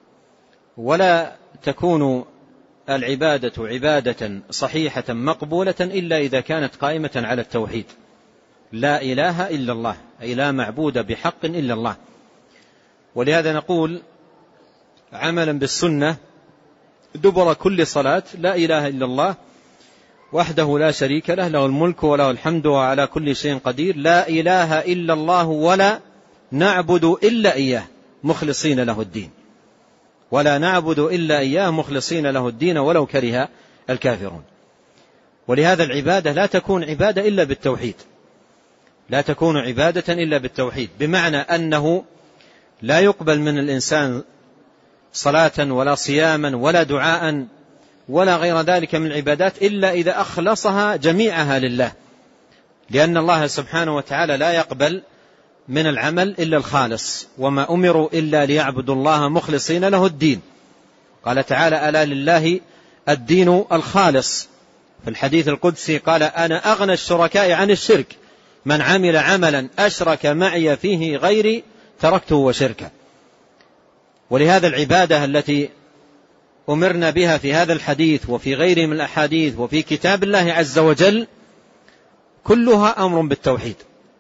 ولا تكون العبادة عبادة صحيحة مقبولة إلا إذا كانت قائمة على التوحيد. لا إله إلا الله، أي لا معبود بحق إلا الله. ولهذا نقول عملا بالسنة دبر كل صلاة لا إله إلا الله وحده لا شريك له، له الملك وله الحمد وعلى كل شيء قدير، لا إله إلا الله ولا نعبد إلا إياه مخلصين له الدين، ولا نعبد إلا إياه مخلصين له الدين ولو كره الكافرون. ولهذا العبادة لا تكون عبادة إلا بالتوحيد، لا تكون عبادة إلا بالتوحيد، بمعنى أنه لا يقبل من الإنسان صلاة ولا صياما ولا دعاء ولا غير ذلك من العبادات إلا إذا أخلصها جميعها لله، لأن الله سبحانه وتعالى لا يقبل من العمل إلا الخالص، وما أمروا إلا ليعبدوا الله مخلصين له الدين. قال تعالى ألا لله الدين الخالص. في الحديث القدسي قال أنا أغنى الشركاء عن الشرك، من عمل عملا أشرك معي فيه غيري تركته وشركه. ولهذا العبادة التي أمرنا بها في هذا الحديث وفي غيره من الأحاديث وفي كتاب الله عز وجل كلها أمر بالتوحيد.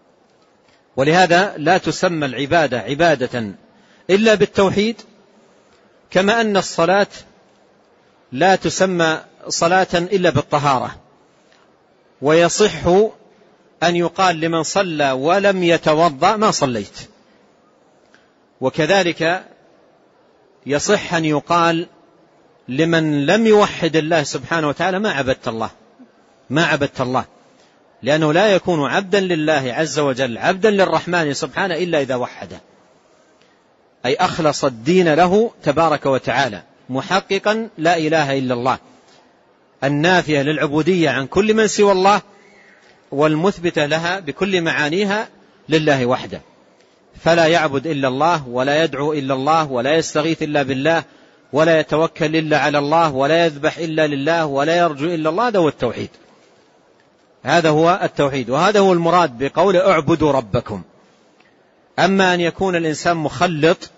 ولهذا لا تسمى العبادة عبادة إلا بالتوحيد، كما أن الصلاة لا تسمى صلاة إلا بالطهارة. ويصح أن يقال لمن صلى ولم يتوضأ ما صليت، وكذلك يصح أن يقال لمن لم يوحد الله سبحانه وتعالى ما عبدت الله ما عبدت الله لأنه لا يكون عبدا لله عز وجل عبدا للرحمن سبحانه إلا إذا وحده، أي أخلص الدين له تبارك وتعالى محققا لا إله إلا الله، النافية للعبودية عن كل من سوى الله، والمثبتة لها بكل معانيها لله وحده. فلا يعبد إلا الله، ولا يدعو إلا الله، ولا يستغيث إلا بالله، ولا يتوكل إلا على الله، ولا يذبح إلا لله، ولا يرجو إلا الله. هذا هو التوحيد، هذا هو التوحيد، وهذا هو المراد بقول اعبدوا ربكم. أما أن يكون الإنسان مخلط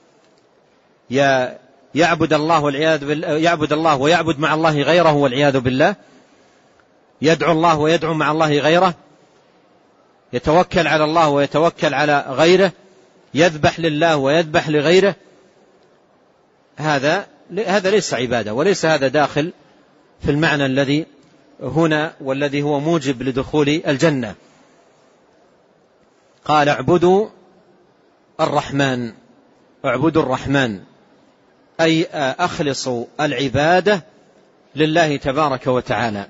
يعبد الله والعياذ بالله، يعبد الله ويعبد مع الله غيره والعياذ بالله، يدعو الله ويدعو مع الله غيره، يتوكل على الله ويتوكل على غيره، يذبح لله ويذبح لغيره، هذا هذا ليس عبادة، وليس هذا داخل في المعنى الذي هنا والذي هو موجب لدخول الجنة. قال اعبدوا الرحمن، اعبدوا الرحمن أي أخلصوا العبادة لله تبارك وتعالى.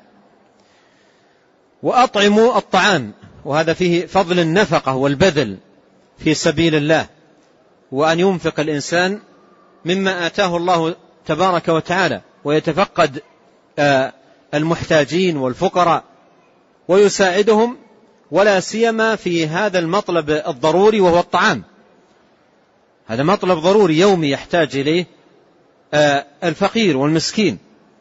وأطعموا الطعام، وهذا فيه فضل النفقة والبذل في سبيل الله، وأن ينفق الإنسان مما آتاه الله تبارك وتعالى، ويتفقد المحتاجين والفقراء ويساعدهم، ولا سيما في هذا المطلب الضروري وهو الطعام. هذا مطلب ضروري يومي يحتاج إليه الفقير والمسكين،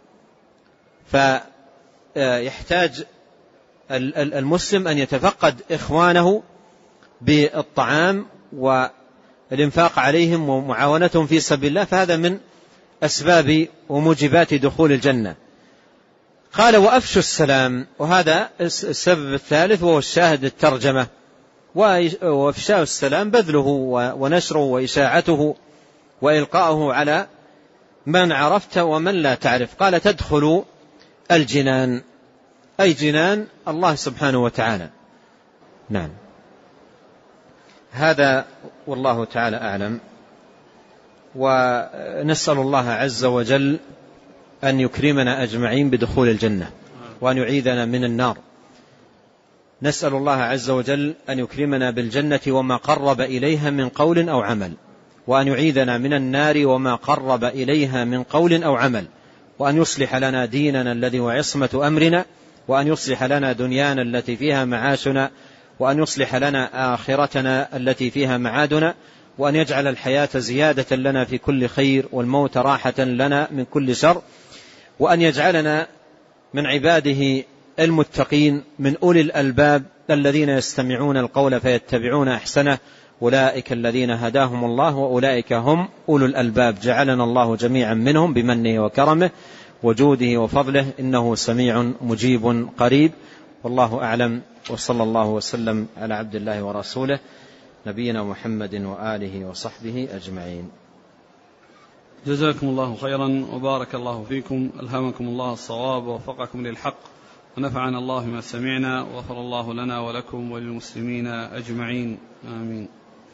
فيحتاج المسلم أن يتفقد إخوانه بالطعام والإنفاق عليهم ومعاونتهم في سبيل الله، فهذا من أسباب وموجبات دخول الجنة. قال وأفشوا السلام، وهذا السبب الثالث وهو الشاهد الترجمة. وأفشاء السلام بذله ونشره وإشاعته وإلقاؤه على من عرفت ومن لا تعرف. قال تدخلوا الجنان، أي جنان الله سبحانه وتعالى. نعم، هذا والله تعالى أعلم. ونسأل الله عز وجل أن يكرمنا أجمعين بدخول الجنة، وأن يعيذنا من النار. نسأل الله عز وجل أن يكرمنا بالجنة وما قرب إليها من قول أو عمل، وأن يعيذنا من النار وما قرب إليها من قول أو عمل، وأن يصلح لنا ديننا الذي هو عصمة أمرنا، وأن يصلح لنا دنيانا التي فيها معاشنا، وأن يصلح لنا آخرتنا التي فيها معادنا، وأن يجعل الحياة زيادة لنا في كل خير، والموت راحة لنا من كل شر، وأن يجعلنا من عباده المتقين من أولي الألباب الذين يستمعون القول فيتبعون أحسنه، أولئك الذين هداهم الله وأولئك هم أولو الألباب. جعلنا الله جميعا منهم بمنه وكرمه وجوده وفضله، إنه سميع مجيب قريب. والله أعلم، وصلى الله وسلم على عبد الله ورسوله نبينا محمد وآله وصحبه أجمعين. جزاكم الله خيرا وبارك الله فيكم، ألهمكم الله الصواب ووفقكم للحق، ونفعنا الله بما سمعنا، وغفر الله لنا ولكم وللمسلمين أجمعين، آمين.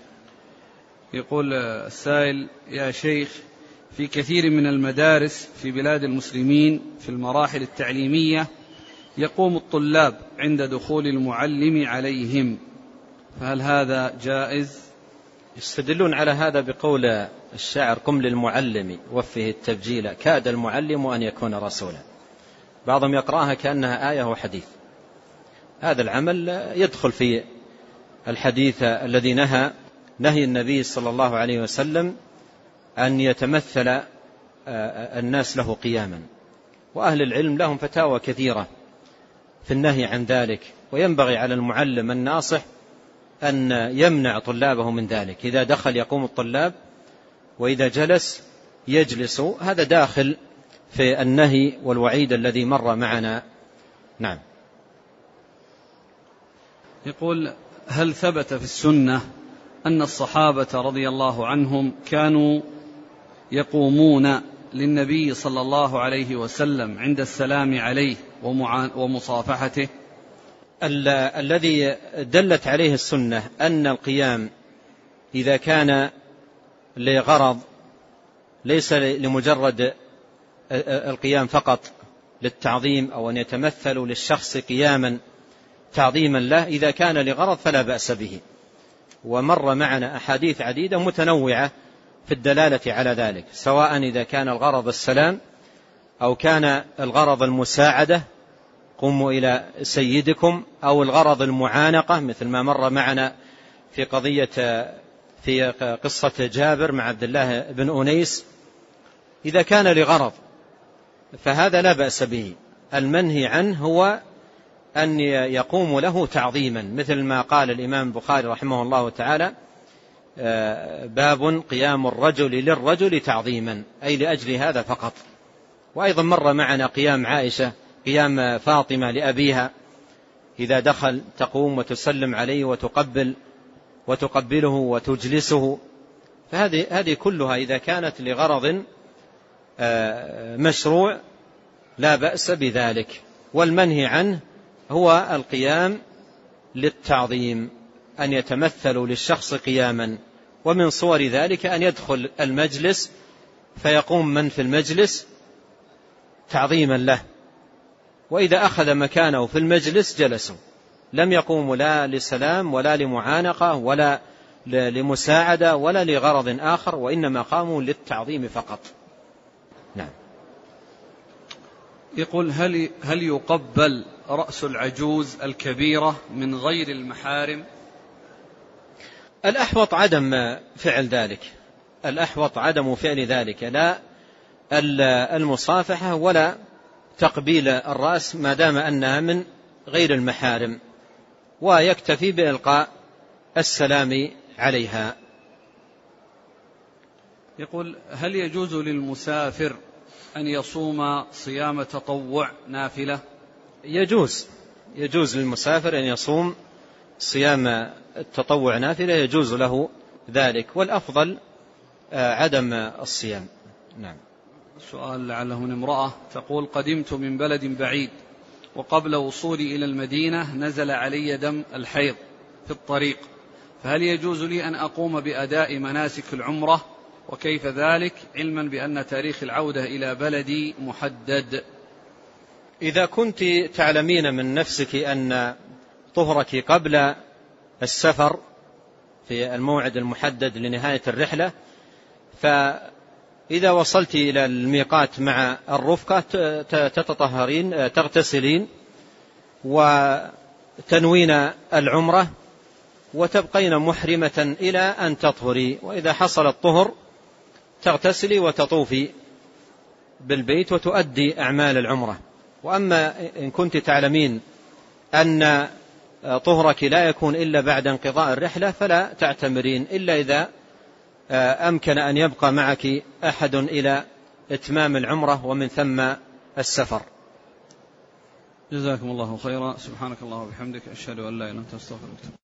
يقول السائل: يا شيخ، في كثير من المدارس في بلاد المسلمين في المراحل التعليمية يقوم الطلاب عند دخول المعلم عليهم، فهل هذا جائز؟ يستدلون على هذا بقول الشاعر: قم للمعلم وفه التبجيل، كاد المعلم أن يكون رسولا. بعضهم يقرأها كأنها آية وحديث. هذا العمل يدخل في الحديث الذي نهى نهي النبي صلى الله عليه وسلم أن يتمثل الناس له قياما، وأهل العلم لهم فتاوى كثيرة في النهي عن ذلك، وينبغي على المعلم الناصح أن يمنع طلابه من ذلك. إذا دخل يقوم الطلاب، وإذا جلس يجلس، هذا داخل في النهي والوعيد الذي مر معنا. نعم. يقول: هل ثبت في السنة أن الصحابة رضي الله عنهم كانوا يقومون للنبي صلى الله عليه وسلم عند السلام عليه ومصافحته؟ الذي دلت عليه السنة أن القيام إذا كان لغرض، ليس لمجرد القيام فقط للتعظيم أو أن يتمثلوا للشخص قياما تعظيما له، إذا كان لغرض فلا بأس به. ومر معنا أحاديث عديدة متنوعة في الدلالة على ذلك، سواء إذا كان الغرض السلام أو كان الغرض المساعدة قوموا إلى سيدكم، أو الغرض المعانقة مثل ما مر معنا في قضية في قصة جابر مع عبد الله بن أنيس. إذا كان لغرض فهذا لا بأس به. المنهي عنه هو أن يقوم له تعظيما، مثل ما قال الإمام البخاري رحمه الله تعالى باب قيام الرجل للرجل تعظيما، أي لأجل هذا فقط. وأيضا مر معنا قيام عائشة قيام فاطمة لأبيها إذا دخل تقوم وتسلم عليه وتقبل وتقبله وتجلسه. فهذه هذه كلها إذا كانت لغرض مشروع لا بأس بذلك. والمنهي عنه هو القيام للتعظيم، أن يتمثلوا للشخص قياما. ومن صور ذلك أن يدخل المجلس فيقوم من في المجلس تعظيما له، وإذا أخذ مكانه في المجلس جلسوا، لم يقوموا لا لسلام ولا لمعانقة ولا لمساعدة ولا لغرض آخر، وإنما قاموا للتعظيم فقط. نعم. يقول هل هل يقبل رأس العجوز الكبيرة من غير المحارم؟ الأحوط عدم فعل ذلك، الأحوط عدم فعل ذلك، لا المصافحة ولا تقبيل الرأس ما دام أنها من غير المحارم، ويكتفي بإلقاء السلام عليها. يقول هل يجوز للمسافر أن يصوم صيام تطوع نافلة؟ يجوز يجوز للمسافر أن يصوم صيام التطوع نافلة، يجوز له ذلك، والأفضل عدم الصيام. نعم. سؤال لعله من امرأة تقول قدمت من بلد بعيد وقبل وصولي إلى المدينة نزل علي دم الحيض في الطريق، فهل يجوز لي أن أقوم بأداء مناسك العمرة؟ وكيف ذلك علما بأن تاريخ العودة إلى بلدي محدد؟ إذا كنت تعلمين من نفسك أن طهرك قبل السفر في الموعد المحدد لنهاية الرحلة، فإذا وصلت إلى الميقات مع الرفقة تتطهرين تغتسلين وتنوين العمرة وتبقين محرمة إلى أن تطهري، وإذا حصل الطهر تغتسلي وتطوفي بالبيت وتؤدي أعمال العمرة. وأما إن كنت تعلمين أن طهرك لا يكون إلا بعد انقضاء الرحلة فلا تعتمرين إلا إذا أمكن أن يبقى معك أحد إلى إتمام العمرة ومن ثم السفر. جزاكم الله خيرا. سبحانك الله وبحمدك، أشهد أن لا إله إلا أنت، أستغفرك.